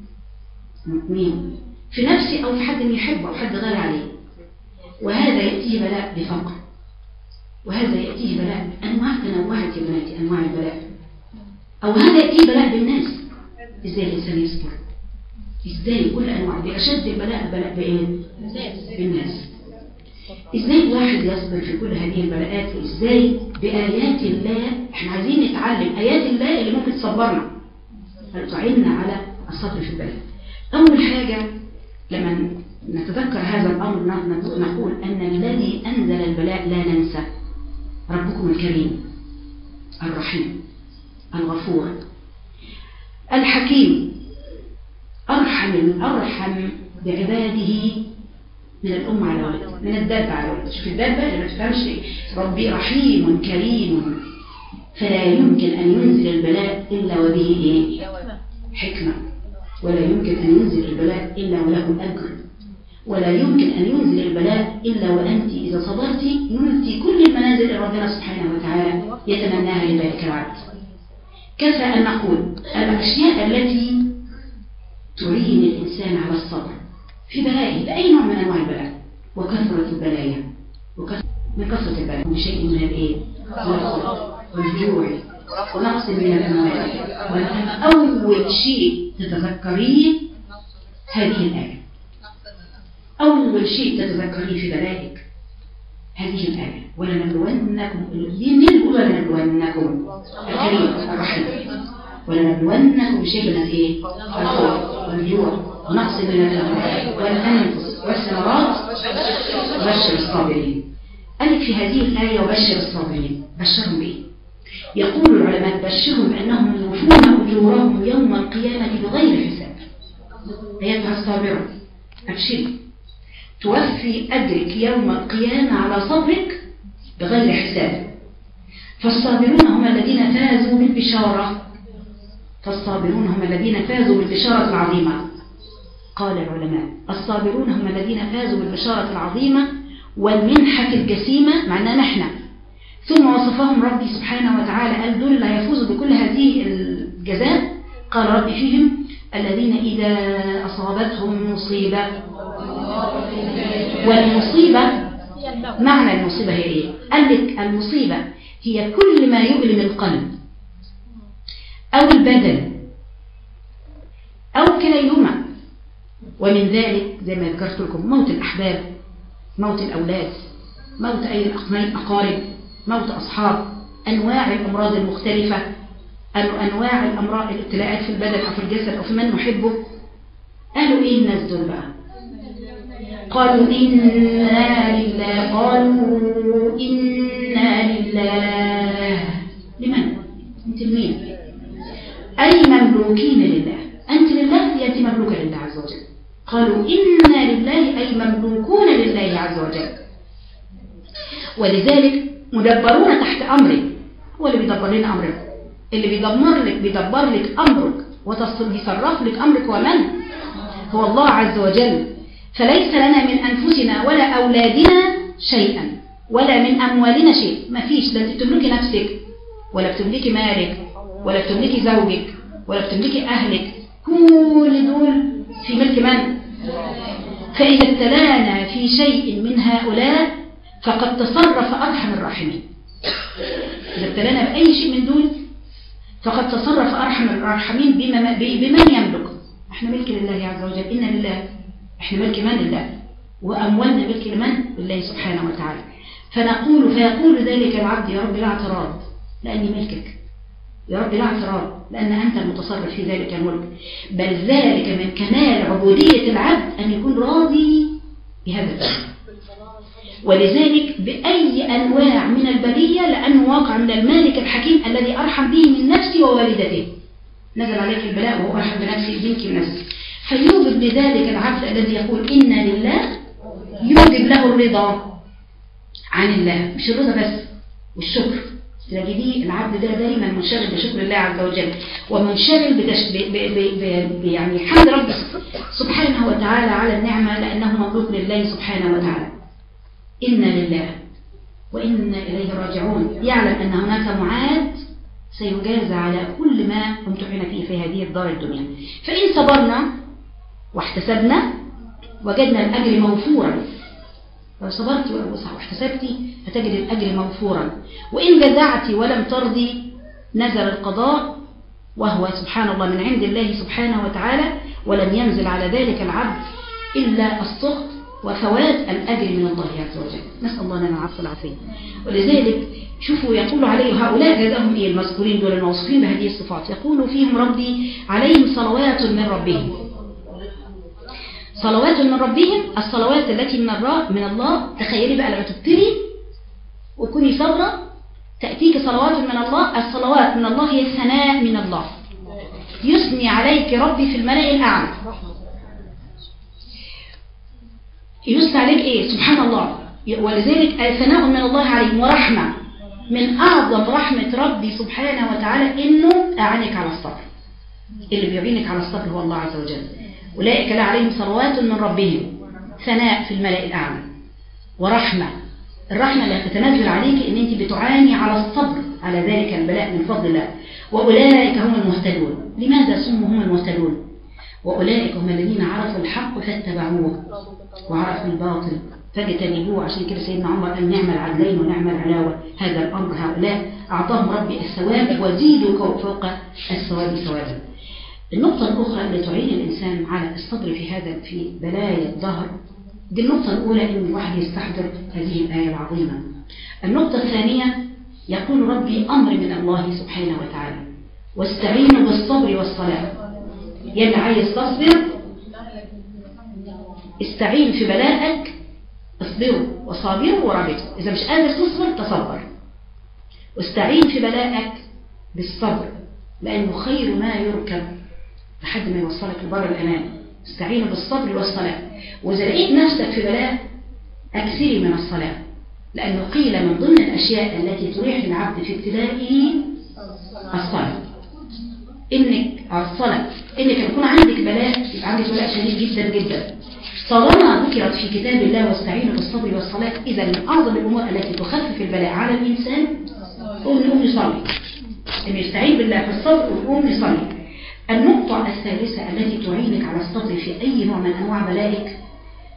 مين في نفسي أو في حد يحبه أو حد غالي عليه، وهذا يأتيه بلاء بفقر، وهذا يأتيه بلاء. أنواع تنوعت يا بناتي أنواع البلاء. أو هذا يأتيه بلاء بالناس. إزاي الإنسان يصبر؟ إزاي كل أنواع دي؟ أشد البلاء بلاء بإيه؟ بالناس. إزاي الواحد يصبر في كل هذه البلاءات؟ وإزاي بآيات الله؟ إحنا عايزين نتعلم آيات الله اللي ممكن تصبرنا، تعيننا على الصبر في البلاء. أول حاجة لما نتذكر هذا الأمر نقول أن الذي أنزل البلاء لا ننسى ربكم الكريم الرحيم الغفور الحكيم، أرحم أرحم بعباده من الأم على ولد، من الدابة على ولد. شوف الدابة اللي ما تفهمش ربي رحيم كريم، فلا يمكن أن ينزل البلاء إلا وبه إيه؟ حكمة، ولا يمكن أن ينزل البلاء إلا وله أجر، ولا يمكن أن ينزل البلاء إلا وأنت إذا صبرت نلتي كل المنازل اللي ربنا سبحانه وتعالى يتمناها لذلك العبد. كفى أن نقول الأشياء التي تعين الإنسان على الصبر في بلائه بأي نوع من أنواع البلاء، وكثرة البلايا، وكثرة من كثرة البلاء وشيء من الإيه؟ والجوع ونقص من الأموال. أول شيء تتذكريه هذه الآية، أول شيء تتذكريه في بلائك هذه الآية، ولنبلونكم. مين يقول ولنبلونكم؟ الكريم الرحيم. ولنبلونكم بشيء من الإيه؟ الخوف والجوع ونقص من الأموال والأنفس والثمرات وبشر الصابرين. قالك في هذه الآية وبشر الصابرين، بشرهم بإيه؟ يقول العلماء بشرهم بأنهم يوفون أجورهم يوم القيامة بغير حساب. أيتها الصابرة أبشري، توفي أجرك يوم القيامة على صبرك بغير حساب. فالصابرون هم الذين فازوا بالبشارة، فالصابرون هم الذين فازوا بالبشارة العظيمة. قال العلماء الصابرون هم الذين فازوا بالبشارة العظيمة والمنحة الجسيمة معنا نحن. ثم وصفهم ربي سبحانه وتعالى قال دول لا يفوزوا بكل هذه الجزاء. قال ربي فيهم الذين إذا أصابتهم مصيبة، والمصيبة معنى المصيبة هي ايه؟ قال لك المصيبة هي كل ما يؤلم القلب او البدن او كليهما، ومن ذلك زي ما ذكرت لكم موت الاحباب، موت الاولاد، موت اي الاقارب، موت اصحاب، انواع الامراض المختلفة، انواع الامراض الابتلاءات في البدن او في الجسد او في من نحبه. قالوا ايه الناس دول بقى؟ قالوا إنا لله، قالوا إنا لله. لمن؟ أنت لمين؟ أي مملوكين لله. أنت لله، أنت مملوكة لله عز وجل. قالوا إنا لله أي مملوكون لله عز وجل، ولذلك مدبرون تحت أمرك. هو اللي بيدبر لنا أمرك، اللي بيدمر لك بيدبر لك أمرك ويصرف لك أمرك، ومن؟ هو الله عز وجل. فليس لنا من أنفسنا ولا أولادنا شيئا ولا من أموالنا شيء، ما فيش. لا بتملكي نفسك ولا بتملكي مالك ولا بتملكي زوجك ولا بتملكي أهلك، كل دول في ملك من؟ فإذا ابتلانا في شيء من هؤلاء فقد تصرف أرحم الراحمين. إذا ابتلانا بأي شيء من دول فقد تصرف أرحم الراحمين بمن يملك. احنا ملك لله عز وجل، إن لله، احنا ملك من؟ لله، وأموالنا ملك لمن؟ لله سبحانه وتعالى. فنقول فيقول ذلك العبد يا رب لا اعتراض لأني ملكك، يا رب لا اعتراض لأن أنت المتصرف في ذلك الملك، بل ذلك من كمال عبودية العبد أن يكون راضي بهذا الأمر. ولذلك بأي أنواع من البلية، لأنه واقع من المالك الحكيم الذي أرحم به من نفسي ووالدته. نزل عليك البلاء وهو أرحم بنفسي بنك ونفسي، فيوجب لذلك العبد الذي يقول إنا لله يوجب له الرضا عن الله، مش الرضا بس والشكر. تلاقي العبد ده دائما منشغل بشكر الله عز وجل، ومنشغل بتش... ب... ب... ب... ب... يعني حمد ربه سبحانه وتعالى على النعمة، لأنه مملوك لله سبحانه وتعالى. إنا لله وإنا إليه راجعون. يعلم أن هناك معاد سيجازى على كل ما امتحن فيه في هذه الدار الدنيا. فإن صبرنا واحتسبنا وجدنا الأجر موفورا. لو صبرت واحتسبتي هتجد الأجر موفورا. وإن جزعت ولم ترضي نزل القضاء، وهو سبحان الله من عند الله سبحانه وتعالى، ولن ينزل على ذلك العبد إلا السخط وفوات الأجر من الله عز وجل. نسأل الله لنا العفو والعافية. ولذلك شوفوا يقول عليه هؤلاء جزاهم إيه المذكورين دول الموصوفين بهذه الصفات، يقول فيهم ربي عليهم صلوات من ربهم. صلوات من ربهم، الصلوات التي من الراء من الله. تخيلي بقى لما تبتلي وتكوني صبرة تأتيك صلوات من الله. الصلوات من الله هي الثناء من الله، يثني عليك ربي في الملأ الأعلى. يثني عليك إيه؟ سبحان الله. ولذلك الثناء من الله عليهم ورحمة. من أعظم رحمة ربي سبحانه وتعالى إنه أعانك على الصبر. اللي بيعينك على الصبر هو الله عز وجل. أولئك لا عليهم صلوات من ربهم، ثناء في الملأ الأعلى ورحمة. الرحمة اللي هتتنزل عليك إن أنت بتعاني على الصبر على ذلك البلاء من فضل الله. وأولئك هم المهتدون. لماذا سموا هم المهتدون؟ وأولئك هم الذين عرفوا الحق فاتبعوه وعرفوا الباطل فاجتنبوه. عشان كده سيدنا عمر قال نعم العدلين ونعم العلاوة. هذا الأمر هؤلاء أعطاهم ربي الثواب وزيدوا فوق الثواب ثوابا. النقطة الأخرى اللي تعين الإنسان على الصبر في هذا في بلايا الظهر، دي النقطة الأولى إن الواحد يستحضر هذه الآية العظيمة. النقطة الثانية يقول ربي أمر من الله سبحانه وتعالى واستعينوا بالصبر والصلاة. يلي عايز تصبر استعين في بلائك، اصبروا وصابروا ورابطوا. إذا مش قادر تصبر تصبر، واستعين في بلائك بالصبر لأنه خير ما يركب لحد ما يوصلك لبر الأمان. استعينوا بالصبر والصلاة. وإذا لقيت نفسك في بلاء أكثري من الصلاة، لأنه قيل من ضمن الأشياء التي تريح العبد في ابتلائه الصلاة. إنك الصلاة إنك يكون عندك بلاء، يبقى عندك بلاء شديد جدا جدا. طالما ذكرت في كتاب الله واستعينوا بالصبر والصلاة، إذا من أعظم الأمور التي تخفف البلاء على الإنسان هو أن يقوم يصلي، أن يستعين بالله في الصبر ويقوم يصلي. النقطة الثالثة التي تعينك على الصبر في أي نوع من أنواع بلائك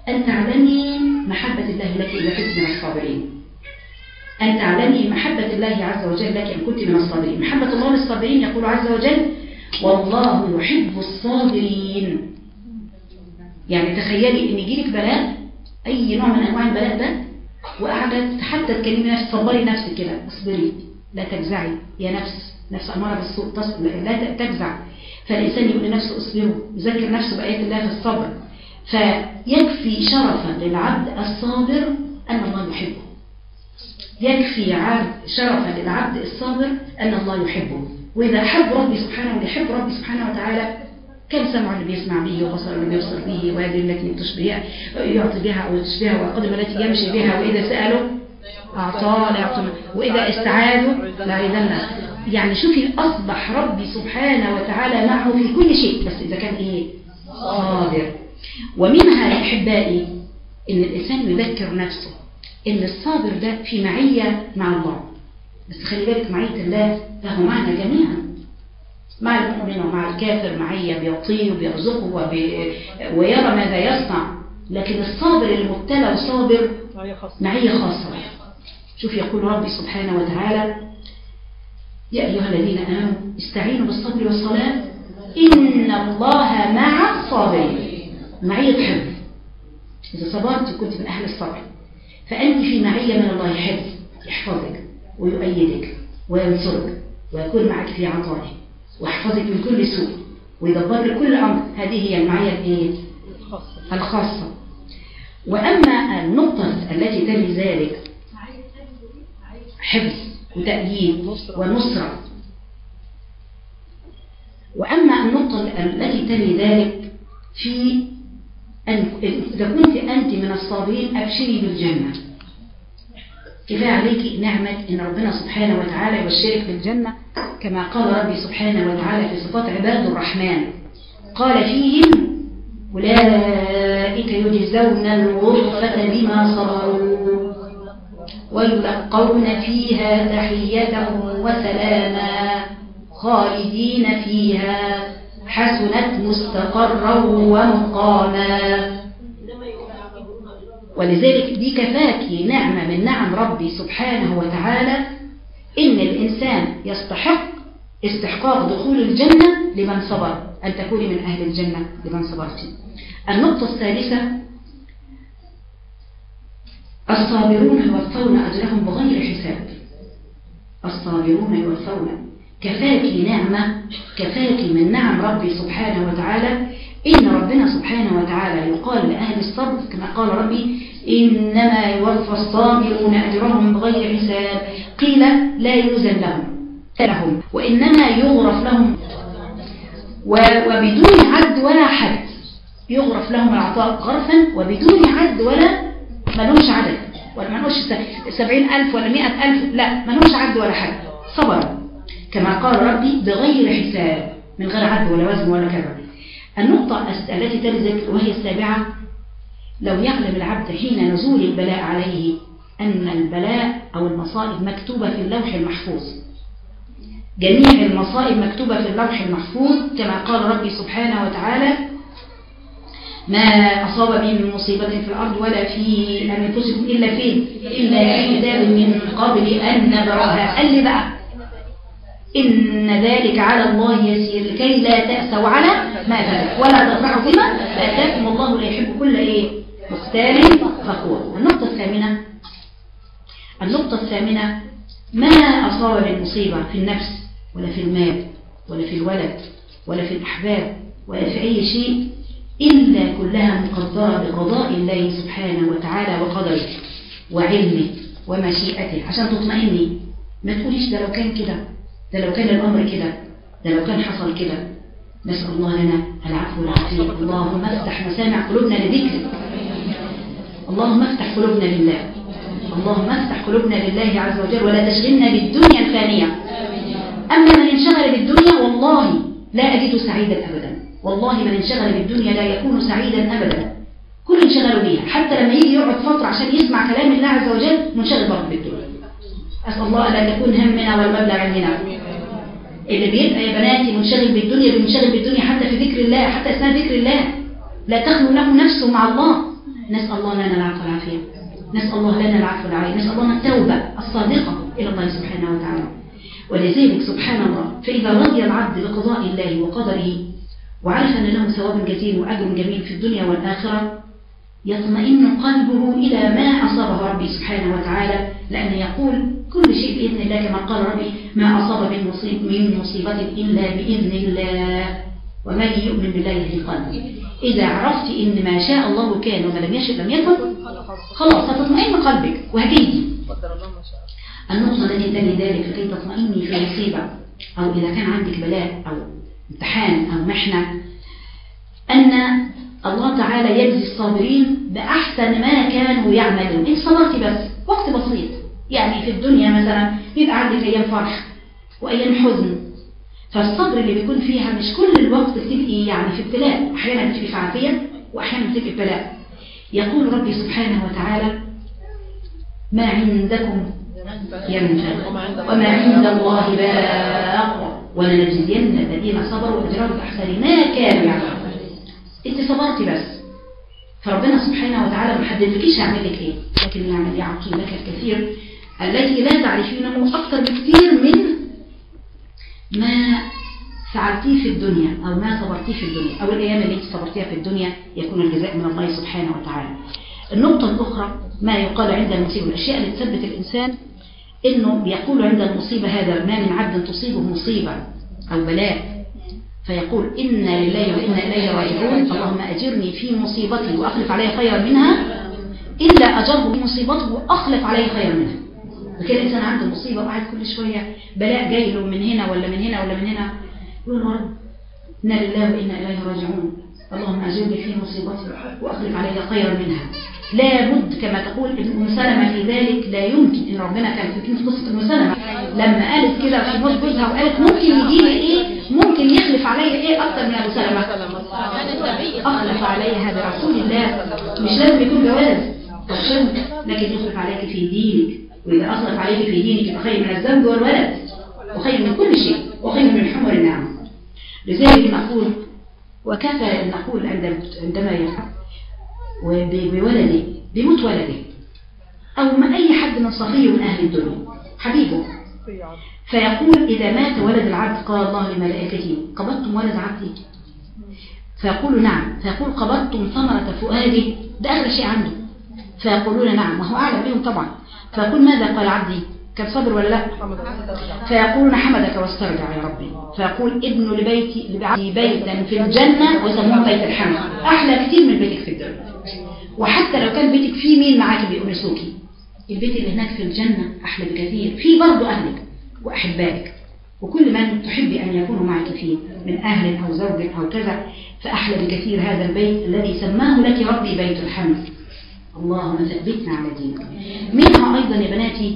أن تعلمي محبة الله لك إذا كنت من الصابرين. أن تعلمي محبة الله عز وجل لك إن كنت من الصابرين. محبة الله للصابرين يقول عز وجل والله يحب الصابرين. يعني تخيلي إن يجيلك بلاء، أي نوع من أنواع البلاء ده، وقاعدة حتى تكلمي نفسك، صبري نفسك كده، اصبري لا تجزعي يا نفس، نفس أمارة بالسوء لا تجزع. فالإنسان يقول لنفسه اصبروا، يذكر نفسه بآيات الله في الصبر. فيكفي شرفا للعبد الصابر أن الله يحبه. يكفي عبد شرفا للعبد الصابر أن الله يحبه. وإذا حب ربي سبحانه ويحب ربي سبحانه وتعالى، كم سمع اللي بيسمع به وبصر اللي بيبصر به ويد التي تشبه يعطي بها أو تشبهها وقدم التي يمشي بها، وإذا سألوا أعطاه لا يعطي، وإذا استعاذوا لا يذلنا. يعني شوفي أصبح ربي سبحانه وتعالى معه في كل شيء، بس إذا كان إيه صابر. ومنها يا أحبائي إن الإنسان يذكر نفسه إن الصابر ده في معية مع الله. بس خلي بالك معية الله له معنى جميعا، مع المؤمن ومع الكافر معية، بيعطيه وبيرزقه وبي... ويرى ماذا يصنع. لكن الصابر المبتلى وصابر معية خاصة. شوف يقول ربي سبحانه وتعالى يا أيها الذين آمنوا استعينوا بالصبر والصلاة إن الله مع الصابرين. معية حفظ. إذا صبرت كنت من أهل الصبر، فأنت في معية من الله، حفظ يحفظك ويؤيدك وينصرك ويكون معك في عطائه ويحفظك من كل سوء ويدبر لك كل أمر. هذه هي المعية الخاصة. وأما النقطة التي تلي ذلك حفظ وتأييد ونصرة. وأما النقطة التي تلي ذلك في أن إذا كنت أنت من الصابرين أبشري بالجنة. كفاية عليك نعمة إن ربنا سبحانه وتعالى يبشرك بالجنة، كما قال ربي سبحانه وتعالى في صفات عباد الرحمن قال فيهم أولئك يجزون الغرفة بما صبروا ويلقون فيها تحية وسلاما خالدين فيها حسنت مستقرا ومقاما. ولذلك دي كفاكي نعمة من نعم ربي سبحانه وتعالى إن الإنسان يستحق استحقاق دخول الجنة لمن صبر، أن تكوني من أهل الجنة لمن صبرتي. النقطة الثالثة الصابرون يوفون أجرهم بغير حساب. الصابرون يوفون، كفاكي نعمة، كفاكي من نعم ربي سبحانه وتعالى إن ربنا سبحانه وتعالى يقال لأهل الصبر كما قال ربي إنما يوفى الصابرون أجرهم بغير حساب. قيل لا يوزن لهم لهم وإنما يغرف لهم وبدون عد ولا حد. يغرف لهم العطاء غرفا وبدون عد ولا ملوش عدد، ولا ملوش سبعين ألف ولا مئة ألف، لا ملوش عد ولا حد. صبر كما قال ربي بغير حساب، من غير عد ولا وزن ولا كذا. النقطة التي تلي ذكر وهي السابعة لو يعلم العبد حين نزول البلاء عليه أن البلاء أو المصائب مكتوبة في اللوح المحفوظ. جميع المصائب مكتوبة في اللوح المحفوظ كما قال ربي سبحانه وتعالى ما أصاب من مصيبة في الأرض ولا في أنفسكم إلا فين إلا في كتاب من قبل أن نبرأها. قال لي بقى إن ذلك على الله يسير لكي لا تأسوا على ما فات ولا تفرحوا بما آتاكم الله لا يحب كل إيه مختال فخور. النقطة الثامنة النقطة الثامنة ما أصاب من مصيبة في النفس ولا في المال ولا في الولد ولا في الأحباب ولا في أي شيء إلا كلها مقدرة بقضاء الله سبحانه وتعالى وقدره وعلمه ومشيئته. عشان تطمئني ما تقوليش ده لو كان كده، ده لو كان الأمر كده، ده لو كان حصل كده. نسأل الله لنا العفو والعافية. اللهم افتح مسامع قلوبنا لذكرك، اللهم افتح قلوبنا لله، اللهم افتح قلوبنا لله عز وجل ولا تشغلنا بالدنيا الفانية. أما من انشغل بالدنيا والله لا أجد سعيدا أبدا، والله من انشغل بالدنيا لا يكون سعيدا أبدا. كل انشغلوا بيها، حتى لما يجي يقعد فترة عشان يسمع كلام الله عز وجل منشغل برضه بالدنيا. أسأل الله ألا تكون همنا والمبلغ عندنا. اللي بيبقى يا بناتي منشغل بالدنيا بينشغل بالدنيا حتى في ذكر الله، حتى أثناء ذكر الله لا تخلو له نفسه مع الله. نسأل الله لنا العفو والعافية، نسأل الله لنا العفو والعافية، نسأل الله التوبة الصادقة إلى الله سبحانه وتعالى. ولذلك سبحان الله، فإذا رضي العبد بقضاء الله وقدره وعرف أن له ثواب جزيل وأجر جميل في الدنيا والآخرة، يطمئن قلبه إلى ما أصابه ربي سبحانه وتعالى، لأن يقول كل شيء بإذن الله كما قال ربي ما أصاب من مصيبة من مصيبة إلا بإذن الله ومن يؤمن بالله يهدي قلبه. إذا عرفت إن ما شاء الله كان وما لم يشأ لم يكن، خلاص هتطمئن قلبك وهتيجي. النقطة التي تلي ذلك لكي تطمئني في مصيبة أو إذا كان عندك بلاء أو امتحان أو محنة، أن الله تعالى يجزي الصابرين بأحسن ما كانوا يعملون. إن صبرتي بس وقت بسيط، يعني في الدنيا مثلا بيبقى عندك أيام فرح وأيام حزن، فالصبر اللي بيكون فيها مش كل الوقت بتبقي يعني في ابتلاء، أحيانا بتبقي في عافية وأحيانا بتبقي ابتلاء. يقول ربي سبحانه وتعالى ما عندكم ينفد وما عند الله باق ولنجزين الذين صبروا أجرهم بأحسن ما كانوا يعملون. انت صبرتي بس، فربنا سبحانه وتعالى ما حددلكيش يعمل لك ايه، لكن يعمل يعطي لك الكثير التي لا تعرفينه اكثر بكثير من ما فعلتيه في الدنيا او ما صبرتيه في الدنيا او الايام اللي انت صبرتيها في الدنيا، يكون الجزاء من الله سبحانه وتعالى. النقطة الأخرى ما يقال عند المصيبة، الأشياء اللي تثبت الإنسان إنه يقول عند المصيبة هذا ما من عبد تصيبه مصيبة أو بلاء فيقول إنا لله وإنا إليه راجعون، اللهم أجرني في مصيبتي وأخلف علي خيرا منها، إلا أجره في مصيبته وأخلف علي خيرا منها. وكان الإنسان عنده مصيبة وقاعد كل شوية بلاء جاي له من هنا ولا من هنا ولا من هنا، يقول يا رب إنا لله وإنا إليه راجعون، اللهم أجرني في مصيبتي وأخلف علي خيرا منها. لا بد كما تقول ابن سلمة في ذلك، لا يمكن إن ربنا كان في قصة ابن سلمة لما قالت كده في موت جوزها وقالت ممكن يجي لي إيه، ممكن يخلف علي إيه أكتر من أبو سلمة، أخلف عليها برسول الله. مش لازم يكون جواز أو شرط، لكن يخلف عليك في دينك، وإذا أخلف عليك في دينك يبقى خير من الزوج والولد وخير من كل شيء وخير من حمر النعم. لذلك نقول وكفى أن نقول عندما يفعل وبولده بموت ولده أو ما أي حد من صفيه من أهل الدنيا حبيبه، فيقول إذا مات ولد العبد قال الله لملائكته قبضتم ولد عبدي؟ فيقول نعم، فيقول قبضتم ثمرة فؤادي، ده أغلى شيء عنده، فيقولون نعم وهو أعلم بهم طبعا. فيقول ماذا قال عبدي؟ كان صبر ولا لا؟ فيقولون حمدك واسترجع يا ربي. فيقول ابن لبيتي لبعدي بيتا في الجنة وسموه بيت الحمد، أحلى كتير من بيتك في الدنيا. وحتى لو كان بيتك فيه مين معاك بيؤنسوكي، البيت اللي هناك في الجنة أحلى بكثير، فيه برضو أهلك وأحبائك وكل من تحبي أن يكونوا معك فيه من أهل أو زوج أو كذا، فأحلى بكثير هذا البيت الذي سماه لك ربي بيت الحمد. اللهم ثبتنا على دينك. منها أيضا يا بناتي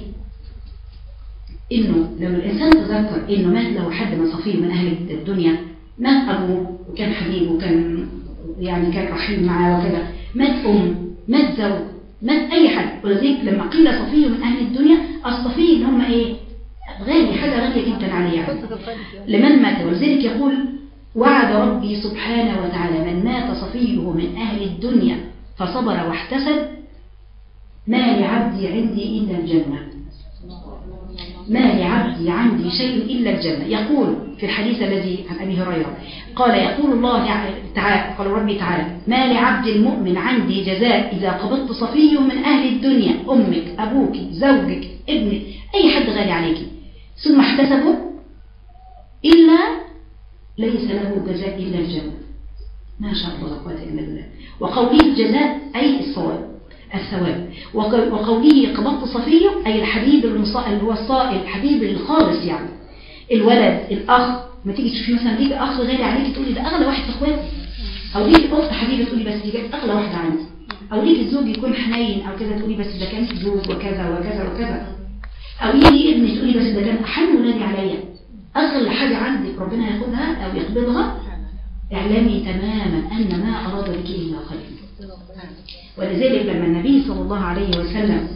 إنه لو الإنسان تذكر إنه مات له حد من صفيه من أهل الدنيا، مات أبوه وكان حبيب وكان يعني كان رحيم معاه وكذا، مات أم، مات زوج، مات أي حد. ولذلك لما قيل صفيه من أهل الدنيا، الصفيه اللي هم إيه؟ غالي، حاجة غالية جدا عليه يعني لمن مات. ولذلك يقول وعد ربي سبحانه وتعالى من مات صفيه من أهل الدنيا فصبر واحتسب ما لعبدي عندي إلا الجنة، ما لعبدي عندي شيء إلا الجنة. يقول في الحديث الذي عن أبي هريرة قال يقول الله تعالى قال ربي تعالى ما لعبد المؤمن عندي جزاء إذا قبضت صفيه من أهل الدنيا، أمك أبوك زوجك ابنك أي حد غالي عليك، ثم احتسبه إلا ليس له جزاء إلا الجنة. ما شاء الله لا قوة إلا بالله. وقوله الجزاء أي الصواب الثواب، وقوله قبضت صفيه أي الحبيب اللي هو الصائل الحبيب الخالص، يعني الولد الأخ. ما تيجي تشوفي مثلا ليك أخ غالي عليك تقولي ده أغلى واحد في إخواتي، أو ليك أخت حبيبة تقولي بس دي كانت أغلى واحدة عندي، أو ليك الزوج يكون حنين أو كذا تقولي بس ده كان زوج وكذا وكذا وكذا، أو يجي ابني تقولي بس ده كان أحن ولادي عليا. أغلى حاجة عندك ربنا ياخدها أو يقبضها، اعلمي تماما أن ما أراد بك إلا خير. ولذلك لما النبي صلى الله عليه وسلم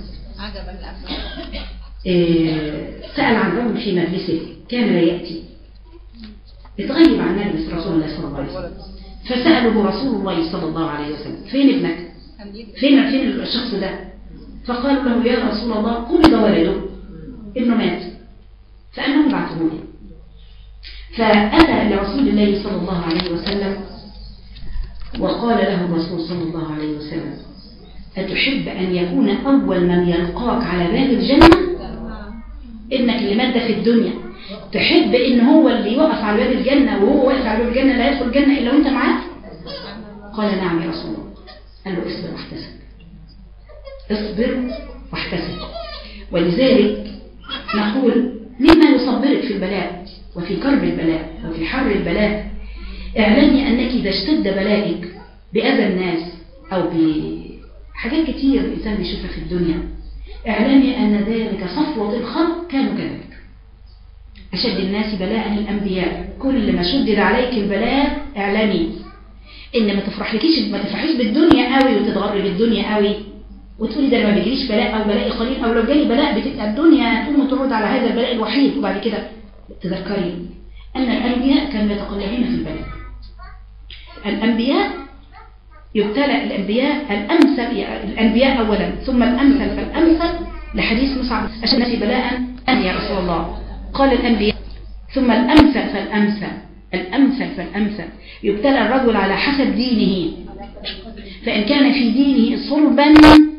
سأل عن رجل في مجلسه كان لا يأتي، اتغيب عن مجلس رسول الله صلى الله عليه وسلم، فسأله رسول الله صلى الله عليه وسلم فين ابنك؟ فين فين الشخص ده؟ فقالوا له يا رسول الله قبض ولده ابنه مات فأنهم بعثوه. فأتى لرسول الله صلى الله عليه وسلم وقال له الرسول صلى الله عليه وسلم أتحب أن يكون أول من يلقاك على باب الجنة؟ ابنك اللي مات في الدنيا تحب إن هو اللي يوقف على باب الجنة وهو واقف على باب الجنة لا يدخل الجنة إلا وانت معاه؟ قال نعم يا رسول الله. قال له اصبر واحتسب اصبر واحتسب. ولذلك نقول مما يصبرك في البلاء وفي كرب البلاء وفي حر البلاء اعلمي أنك إذا اشتد بلائك بأذى الناس أو بحاجات كتير الإنسان بيشوفها في الدنيا اعلمي أن ذلك صفوة الخلق كانوا كذلك. أشد الناس بلاء الأنبياء. كل ما شدد عليك البلاء اعلمي إن ما تفرحلكيش ما تفرحيش بالدنيا قوي وتتغري بالدنيا قوي وتقولي ده ما بيجيليش بلاء أو بلاء قليل أو لو جالي بلاء بتبقى الدنيا تقوم وترد على هذا البلاء الوحيد. وبعد كده تذكري أن الأنبياء كانوا يتقلبون في البلاء. الأنبياء يبتلى الأنبياء الأمثل الأنبياء أولا ثم الأمثل فالأمثل لحديث مصعب أشد الناس بلاء أن يا رسول الله قال الأنبياء ثم الأمثل فالأمثل الأمثل فالأمثل يبتلى الرجل على حسب دينه فإن كان في دينه صلبا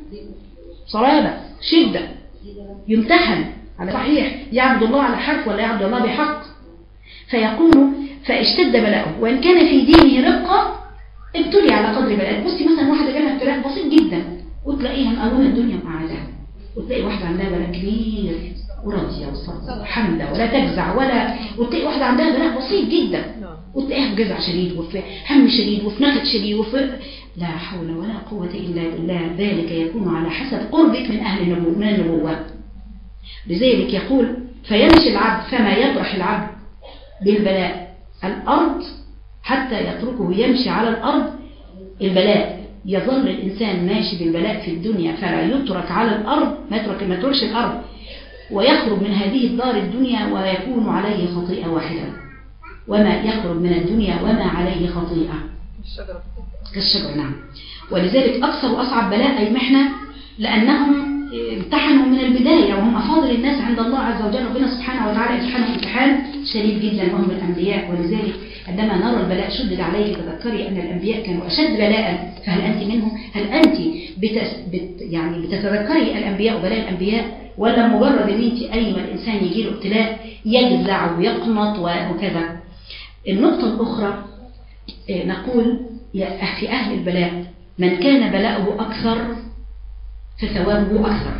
صلابة شدة يمتحن على صحيح يعبد الله على حق ولا يعبد الله بحق فيقول فاشتد بلاؤه. وإن كان في دينه رقة ابتلي على قدر بلاء. بصي مثلا واحدة جالها ابتلاء بسيط جدا وتلاقيها مقومة الدنيا وقعدها وتلاقي واحدة عندها بلاء كبير وراضية وصبر حمدة ولا تجزع ولا وتلاقي واحدة عندها بلاء بسيط جدا وتلاقيها في جزع شديد وفي هم شديد وفي نكد شديد وفي لا حول ولا قوة إلا بالله. ذلك يكون على حسب قربك من أهل النبوة من النبوة. لذلك يقول فيمشي العبد فما يطرح العبد بالبلاء الأرض حتى يتركه يمشي على الأرض. البلاء يظل الإنسان ماشي بالبلاء في الدنيا فلا يترك على الأرض ما يترك ما يتركش الأرض ويخرج من هذه الدار الدنيا ويكون عليه خطيئة واحدة. وما يخرج من الدنيا وما عليه خطيئة كالشجرة. نعم. ولذلك أكثر وأصعب بلاء أي محنة لأنهم امتحنوا من البداية وهم أفاضل الناس عند الله عز وجل. ربنا سبحانه وتعالى امتحانهم امتحان شديد جدا وهم الأنبياء. ولذلك عندما نرى البلاء شدد عليك تذكري أن الأنبياء كانوا أشد بلاء. فهل أنت منهم؟ هل أنت بتس بت يعني بتتذكري الأنبياء وبلاء الأنبياء ولا مجرد أن أنت أي ما الإنسان يجي له ابتلاء يجزع ويقنط وكذا؟ النقطة الأخرى نقول في أهل البلاء من كان بلاؤه أكثر فثوابه أكثر.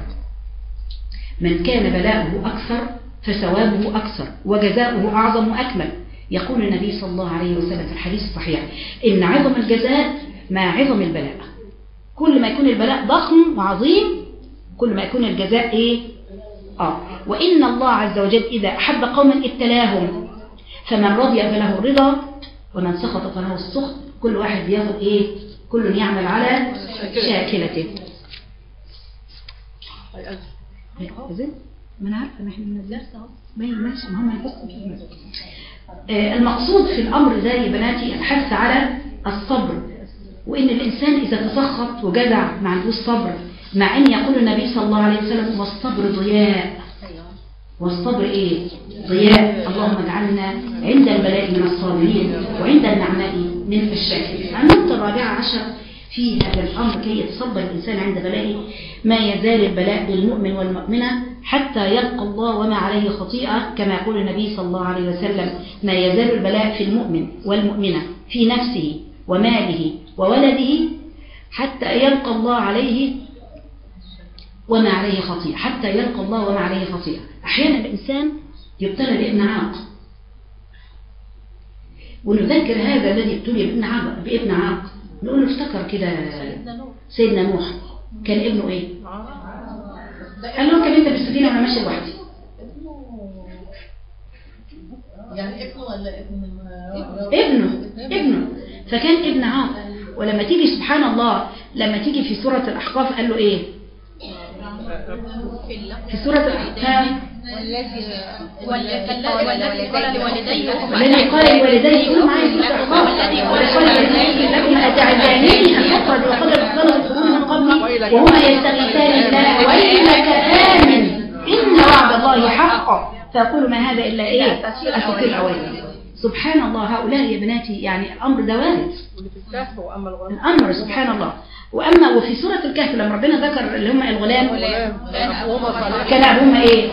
من كان بلاؤه أكثر فثوابه أكثر وجزاؤه أعظم وأكمل. يقول النبي صلى الله عليه وسلم في الحديث الصحيح إن عظم الجزاء مع عظم البلاء. كل ما يكون البلاء ضخم وعظيم كل ما يكون الجزاء إيه؟ آه. وإن الله عز وجل إذا أحب قوما ابتلاهم فمن رضي فله الرضا ومن سخط فله السخط. كل واحد بياخد إيه؟ كل يعمل على شاكلته. ما أنا عارفة نحن من الدرس أهو ما يمشي ما هم يبصوا فيه. المقصود في الأمر ده يا بناتي الحث على الصبر وإن الإنسان إذا تسخط وجزع ما عندوش صبر مع أن يقول النبي صلى الله عليه وسلم والصبر ضياء. والصبر إيه؟ ضياء. اللهم اجعلنا عند البلاء من الصابرين وعند النعماء من الشاكرين. النقطة الرابعة عشر في هذا الأمر كي يتصبر الإنسان عند بلائه ما يزال البلاء بالمؤمن والمؤمنة حتى يلقى الله وما عليه خطيئة كما يقول النبي صلى الله عليه وسلم ما يزال البلاء في المؤمن والمؤمنة في نفسه وماله وولده حتى يلقى الله عليه وما عليه خطيئة. حتى يلقى الله وما عليه خطيئة. أحيانا الإنسان يبتلى بابن عاق ونذكر هذا الذي ابتلي بابن عاق بابن عاق نقول له افتكر كده سيدنا نوح كان ابنه ايه؟ قال له كان انت بالسفينه وانا ماشي لوحدي. يعني ابنه ولا ابن ابنه ابنه فكان ابن عاق. ولما تيجي سبحان الله لما تيجي في سورة الأحقاف قال له ايه في سورة الأحقاف والذي قال لوالديه والذي قال لوالديه قولوا معايا سورة الأحقاف والذي قال لوالديه لكم أتعدانني أن أخرج وقد أخرج القرون وهما يستغيثان بالله ويلك آمن إن وعد الله حق فيقول ما هذا إلا إيه أساطير الأوائل. سبحان الله هؤلاء يا بناتي يعني الأمر ده وارد الأمر سبحان الله. وأما وفي سورة الكهف لما ربنا ذكر اللي هم الغلام كان أبوهما إيه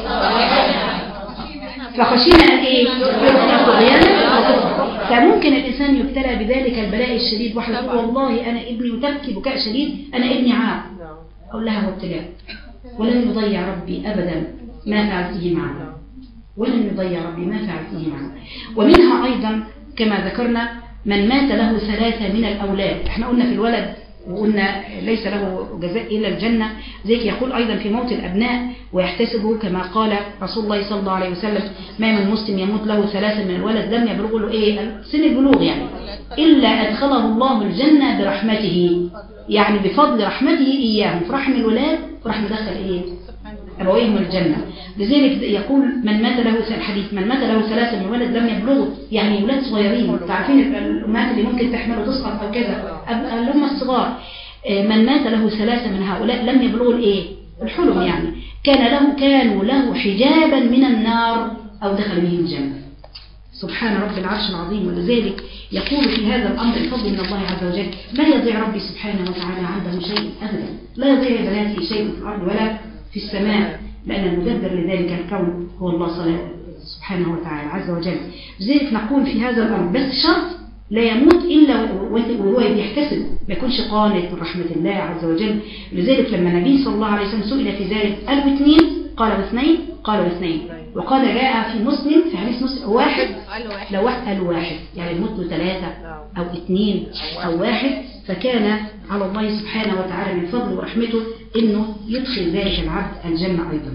فخشينا أن إيه طغيانا. فممكن الإنسان يبتلى بذلك البلاء الشديد واحد يقول والله أنا ابني وتبكي بكاء شديد أنا ابني عاق أقول لها هو ابتلاء ولن يضيع ربي أبدا ما فعلته معنا ولن يضيع ربي ما فعلته معنا. ومنها أيضا كما ذكرنا من مات له ثلاثة من الأولاد. احنا قلنا في الولد وقلنا ليس له جزاء إلا الجنة. ذلك يقول أيضا في موت الأبناء ويحتسبه كما قال رسول الله صلى الله عليه وسلم ما من مسلم يموت له ثلاثة من الولد لم يبلغ له إيه سن البلوغ يعني إلا أدخله الله الجنة برحمته يعني بفضل رحمته إياهم. فرحم الولاد فرحم دخل إيه أبويهم الجنة. لذلك يقول من مات له الحديث من مات له ثلاثة من الولد لم يبلغوا يعني أولاد صغيرين تعرفين الأمهات اللي ممكن تحمل وتسقط أو كذا اللي هم الصغار. من مات له ثلاثة من هؤلاء لم يبلغوا الإيه الحلم يعني كان له كانوا له حجابا من النار أو دخل به الجنة. سبحان رب العرش العظيم. ولذلك يقول في هذا الأمر الفضل من الله عز وجل لا يضيع ربي سبحانه وتعالى عنده شيء أبدا. لا يضيع بناتي شيء في الأرض ولا في السماء لأن المدبر لذلك الكون هو الله سبحانه وتعالى عز وجل. لذلك نقول في هذا الأمر بس شرط لا يموت إلا وهو يحتسب ما يكونش قانط من رحمة الله عز وجل. لذلك لما النبي صلى الله عليه وسلم سئل في ذلك قالوا اثنين قالوا اثنين قالوا اثنين وقال جاء في مسلم في حديث مسلم واحد لو واحد قالوا واحد يعني الموت له ثلاثة أو اثنين أو واحد فكان على الله سبحانه وتعالى من فضله ورحمته إنه يدخل ذلك العبد الجنة أيضا.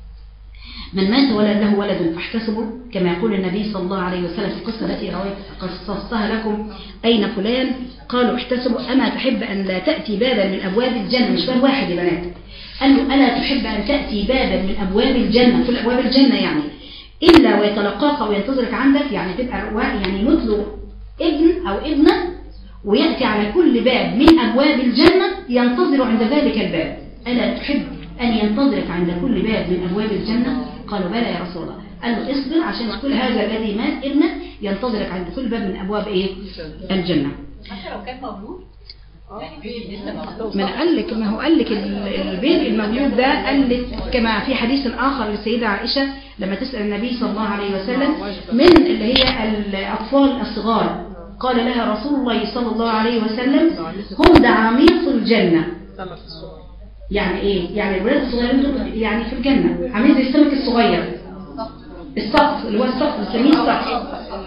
من مات ولد له ولد فاحتسبوا كما يقول النبي صلى الله عليه وسلم في القصة التي رويت قصصتها لكم أين فلان قالوا احتسبوا أما تحب أن لا تأتي بابا من أبواب الجنة مش باب واحد يا بنات قال له ألا تحب أن تأتي بابا من أبواب الجنة كل أبواب الجنة يعني إلا ويتلقاك وينتظرك عندك يعني تبقى يعني مثل ابن أو ابنة ويأتي على كل باب من أبواب الجنة ينتظر عند ذلك الباب. ألا تحب أن ينتظرك عند كل باب من أبواب الجنة قالوا بلى يا رسول الله. قال له اصبر عشان كل هذا الذي مات ابنك ينتظرك عند كل باب من أبواب إيه الجنة حتى لو كان مولود ما قال لك ما هو قال لك البيبي المولود ده قال لك كما في حديث آخر للسيدة عائشة لما تسأل النبي صلى الله عليه وسلم من اللي هي الأطفال الصغار قال لها رسول الله صلى الله عليه وسلم هم دعاميص الجنة. يعني ايه يعني الولاد الصغيرين يعني في الجنة عاملين زي السمك الصغير السقف اللي هو السقف بنسميه السقف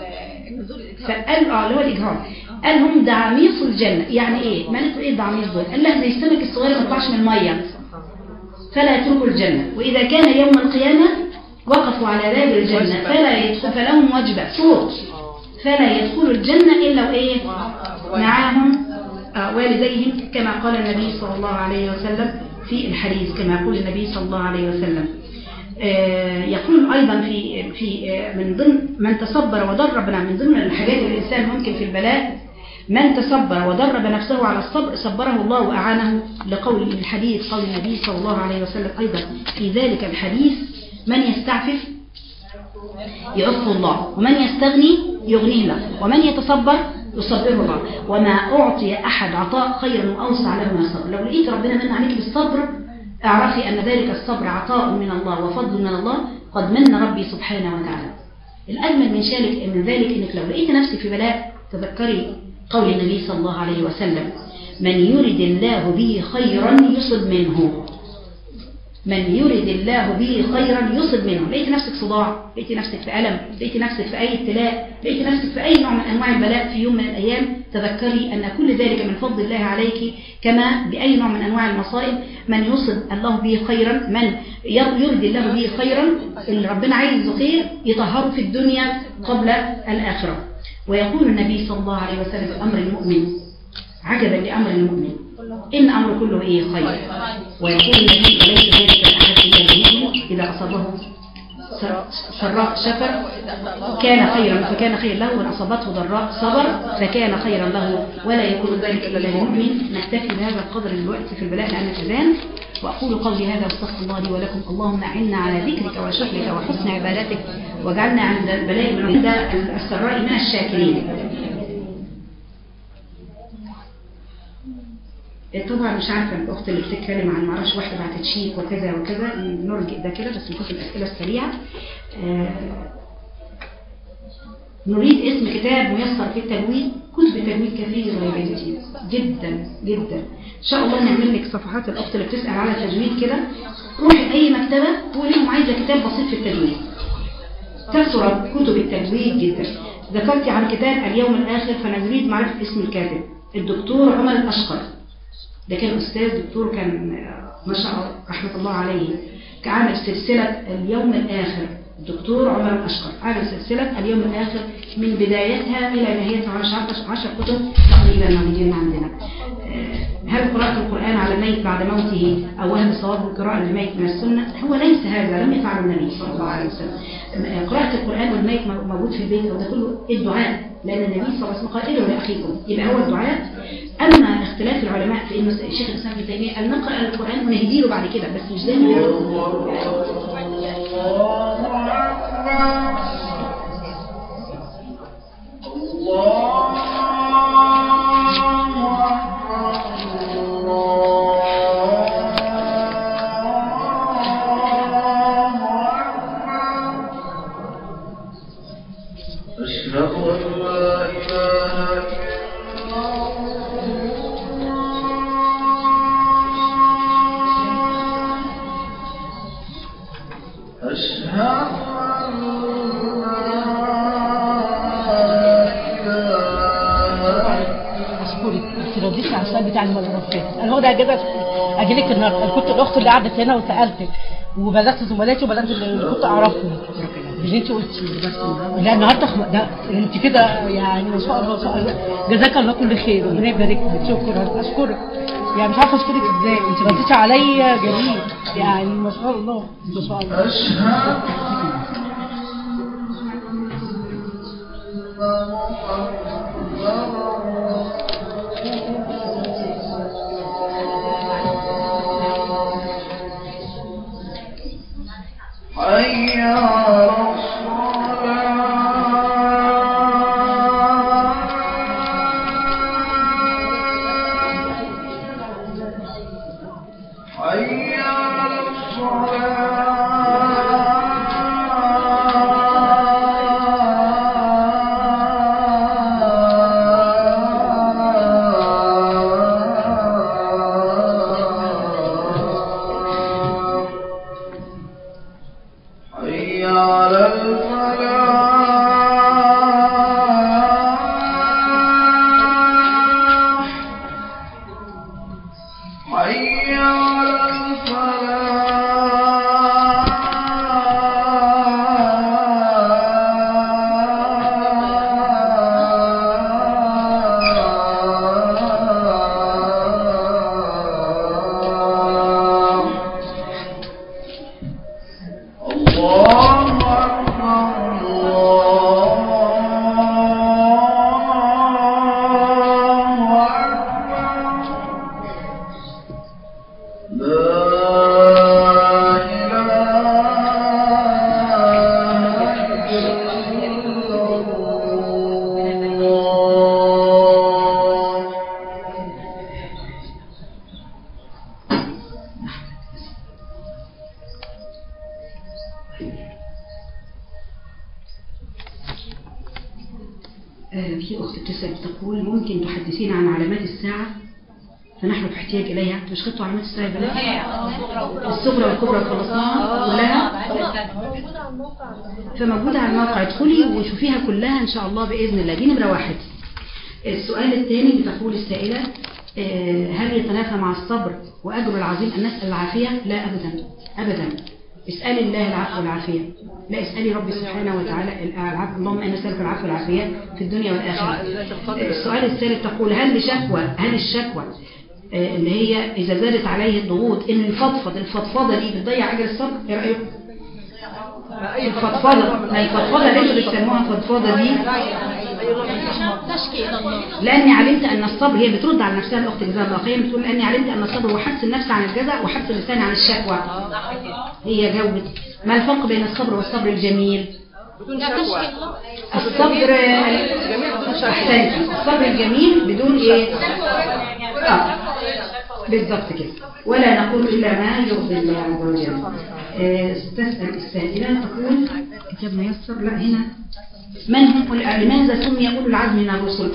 فقال اه اللي هو الإجهار قال هم دعاميص الجنة. يعني ايه معناته ايه الدعاميص دول قال لها زي السمك الصغير ما يطلعش من المية فلا يتركوا الجنة وإذا كان يوم القيامة وقفوا على باب الجنة فلا يدخل فلهم وجبة صوت فلا يدخلوا الجنة إلا وإيه معاهم آه والديهم كما قال النبي صلى الله عليه وسلم في الحديث كما يقول النبي صلى الله عليه وسلم. آه يقول أيضا في في آه من ضمن من تصبر ودرب من ضمن الحاجات اللي الإنسان ممكن في البلاء من تصبر ودرب نفسه على الصبر صبره الله وأعانه لقول الحديث قول النبي صلى الله عليه وسلم أيضا في ذلك الحديث من يستعفف يعفه الله ومن يستغني يغنيه الله ومن يتصبر يصبره الله وما أعطي أحد عطاء خيرا وأوسع له من الصبر. لو لقيت ربنا من عليك بالصبر اعرفي أن ذلك الصبر عطاء من الله وفضل من الله قد من ربي سبحانه وتعالى. الأجمل من شالك من ذلك أنك لو لقيت نفسك في بلاء تذكري قول النبي صلى الله عليه وسلم من يرد الله به خيرا يصب منه من يرد الله به خيرا يصب منه. لقيت نفسك صداع لقيت نفسك في ألم لقيت نفسك في أي ابتلاء لقيت نفسك في أي نوع من أنواع البلاء في يوم من الأيام تذكري أن كل ذلك من فضل الله عليك كما بأي نوع من أنواع المصائب من يصب الله به خيرا من يرد الله به خيرا اللي ربنا عايزه خير يطهره في الدنيا قبل الآخرة. ويقول النبي صلى الله عليه وسلم في أمر المؤمن عجبا لأمر المؤمن إن أمر كله إيه خير. ويقول النبي وليس ذلك الأحد إلا المؤمن إذا أصابه سراء شكر كان خيرا فكان خيرا له، وإن أصابته ضراء صبر فكان خيرا له، ولا يكون ذلك إلا للمؤمن. نكتفي بهذا القدر الوقت في البلاء لأن الأذان. وأقول قولي هذا واستغفر الله لي ولكم. اللهم أعنا على ذكرك وشكرك وحسن عبادتك، واجعلنا عند البلاء من عند السراء من الشاكرين. طبعا مش عارفه الاخت اللي بتتكلم عن معرفش واحده بعتت شيك وكذا وكذا، نرجئ ده كده بس نشوف الاسئله السريعه. آه نريد اسم كتاب ميسر في التجويد. كتب التجويد كثيره يا بنتي جدا جدا، ان شاء الله نعمل لك صفحات. الاخت اللي بتسال على التجويد كده روحي اي مكتبه وقولي لهم عايزه كتاب بسيط في التجويد. كثرت كتب التجويد جدا. ذكرتي عن كتاب اليوم الاخر، فانا نريد معرفه اسم الكاتب. الدكتور عمر الاشقر، ده كان أستاذ دكتور، كان ما شاء الله رحمة الله عليه، كعامل سلسلة اليوم الآخر. الدكتور عمر الأشقر عامل سلسلة اليوم الآخر من بدايتها إلى نهايتها، عشر كتب تقريبا موجودين عندنا. هل قراءة القرآن على الميت بعد موته أو وهم صواب القراءة للميت من السنة؟ هو ليس هذا، لم يفعله النبي صلى الله عليه وسلم. قراءة القرآن والميت موجود في البيت، وده كله الدعاء، لأن النبي صلى الله عليه وسلم قال ادعوا لأخيكم، يبقى هو الدعاء. أما اختلاف العلماء في إن الشيخ الإسلام ابن تيمية قال نقرأ القرآن ونهدي له بعد كده، بس مش زي ما بتاع المدرسات. انا هو ده اجازه اجيلك النهارده. كنت الاخت اللي قعدت هنا وسالتك وبلغت زملاتي وبلغت اللي كنت اعرفهم اللي انت قلتي. لا النهارده ده انت كده يعني ما شاء الله ما شاء الله، جزاك الله كل خير وربنا يبارك لك. شكرا، اشكرك يعني مش عارفه اشكرك ازاي، انت رديتي عليا جميل يعني ما شاء الله ما شاء الله. حي على الصلاة حي على الصلاة في أخت بتسأل تقول ممكن تحدثين عن علامات الساعة فنحن في احتياج إليها. مش خدتوا علامات الساعة بلا الصغرى والكبرى خلصناها كلها، فموجودة على الموقع، ادخلي وشوفيها كلها إن شاء الله بإذن الله. دي نمرة واحد. السؤال الثاني بتقول السائلة هل يتنافى مع الصبر وأجر العظيم أن نسأل العافية؟ لا أبدا أبدا. اسألي الله العفو والعافية، لا اسألي ربي سبحانه وتعالى العفو. اللهم أنا نسألك العفو والعافية في الدنيا والآخرة. السؤال الثالث تقول هل لشكوى هل الشكوى اللي هي إذا زادت عليه الضغوط إنه يفضفض الفضفضة دي بتضيع أجر الصبر؟ إيه رأيكم؟ الفضفضة، ما الفضفضة اللي انتوا بتسموها فضفضة دي، تشكي الى الله. لاني علمت ان الصبر، هي بترد على نفسها الاخت جزاها الله خير، بتقول لاني علمت ان الصبر هو حبس النفس عن الجزع وحبس اللسان عن الشكوى. هي جاوبت ما الفرق بين الصبر والصبر الجميل؟ لا تشكي الله. الصبر احسنتي، الصبر الجميل بدون ايه؟ اه بالضبط كده، ولا نقول الا ما يرضي الله عز وجل. آه، تسأل السائلة تقول كتاب ميسر، لا هنا من هم لماذا سمي أولو العزم من الرسل؟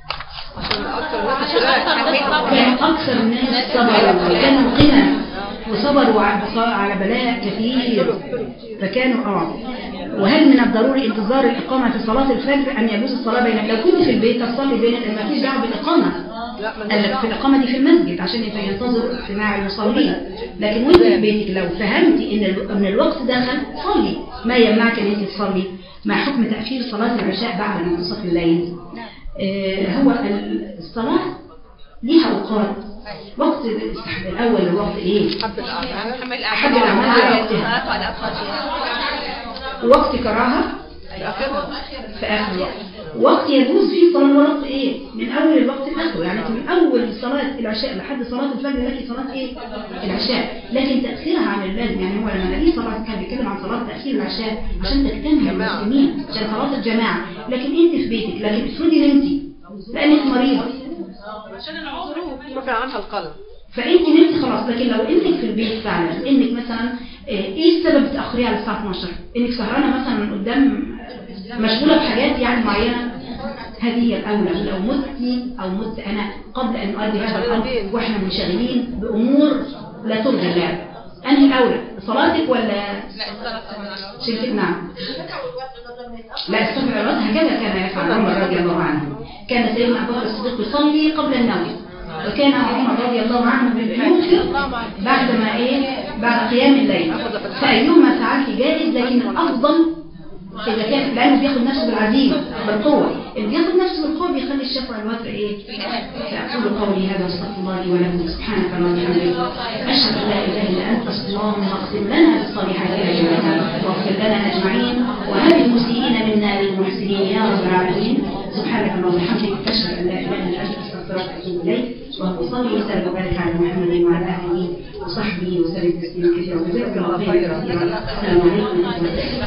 كان أكثر الناس صبروا، كانوا غنى وصبروا على بلاء كثير فكانوا اه. وهل من الضروري انتظار الإقامة في صلاة الفجر أم يجوز الصلاة بين، لو كنت في البيت تصلي بين المكيش دعوة بالإقامة، قال لك في الإقامة دي في المسجد عشان ينتظر اجتماع المصلين، لكن وانت في بيتك لو فهمتي ان ان الوقت دخل صلي، ما يمنعك ان انت تصلي. مع حكم تأخير صلاة العشاء بعد منتصف الليل. آه هو الصلاة ليها أوقات، وقت الأول الوقت إيه؟ أحب الأعمال على وقتها، وقت كراهة في آخر الوقت، وقت يجوز فيه صلاة الوقت إيه؟ من أول الوقت لآخره، يعني من أول صلاة العشاء لحد صلاة الفجر لكن صلاة إيه؟ العشاء، لكن تأخيرها عن اللازم. يعني هو لما نلاقيه صلاة كان بيتكلم عن صلاة تأخير العشاء عشان تجتمع المسلمين، عشان صلاة الجماعة، لكن أنت في بيتك، لكن افرضي نمتي لأنك مريضة عشان الظروف رفع عنها القلم، فانت نمتي خلاص. لكن لو انك في البيت فعلا انك مثلا ايه السبب تاخريه على الساعه اتناشر؟ انك سهرانه مثلا من قدام مشغوله بحاجات يعني معينه، هذه هي الاولى. لو متي او مت انا قبل ان اؤدي هذا الامر واحنا منشغلين بامور لا ترضي الله، انهي الاولى صلاتك ولا شركتك؟ نعم لا استغفر الله، هكذا كان يفعل عمر رضي الله عنه. كان سيدنا ابو بكر الصديق يصلي قبل النوم، وكان عمر رضي الله عنه بالبيوت بعد ما ايه بعد قيام الليل. فايهما فعلت جائز، لكن الافضل اذا كان، لانه بياخد نفسه بالعزيمه بالقوه، اللي بياخد نفسه بالقوه بيخلي الشفع الوتر ايه. فاقول قولي هذا واستغفر الله لي ولكم، سبحانك اللهم وبحمدك، اشهد ان لا اله الا انت، اللهم اغفر لنا بالصالحات اجمعين واغفر لنا اجمعين، وهب المسيئين منا للمحسنين يا رب العالمين. سبحانك اللهم وبحمدك، اشهد ان لا اله الا انت، استغفرك واتوب اليك، وصلي وسلم وبارك على محمد وعلى اله وصحبه وسلم تسليما كثيرا. جزاك الله خيرا. السلام عليكم ورحمه الله.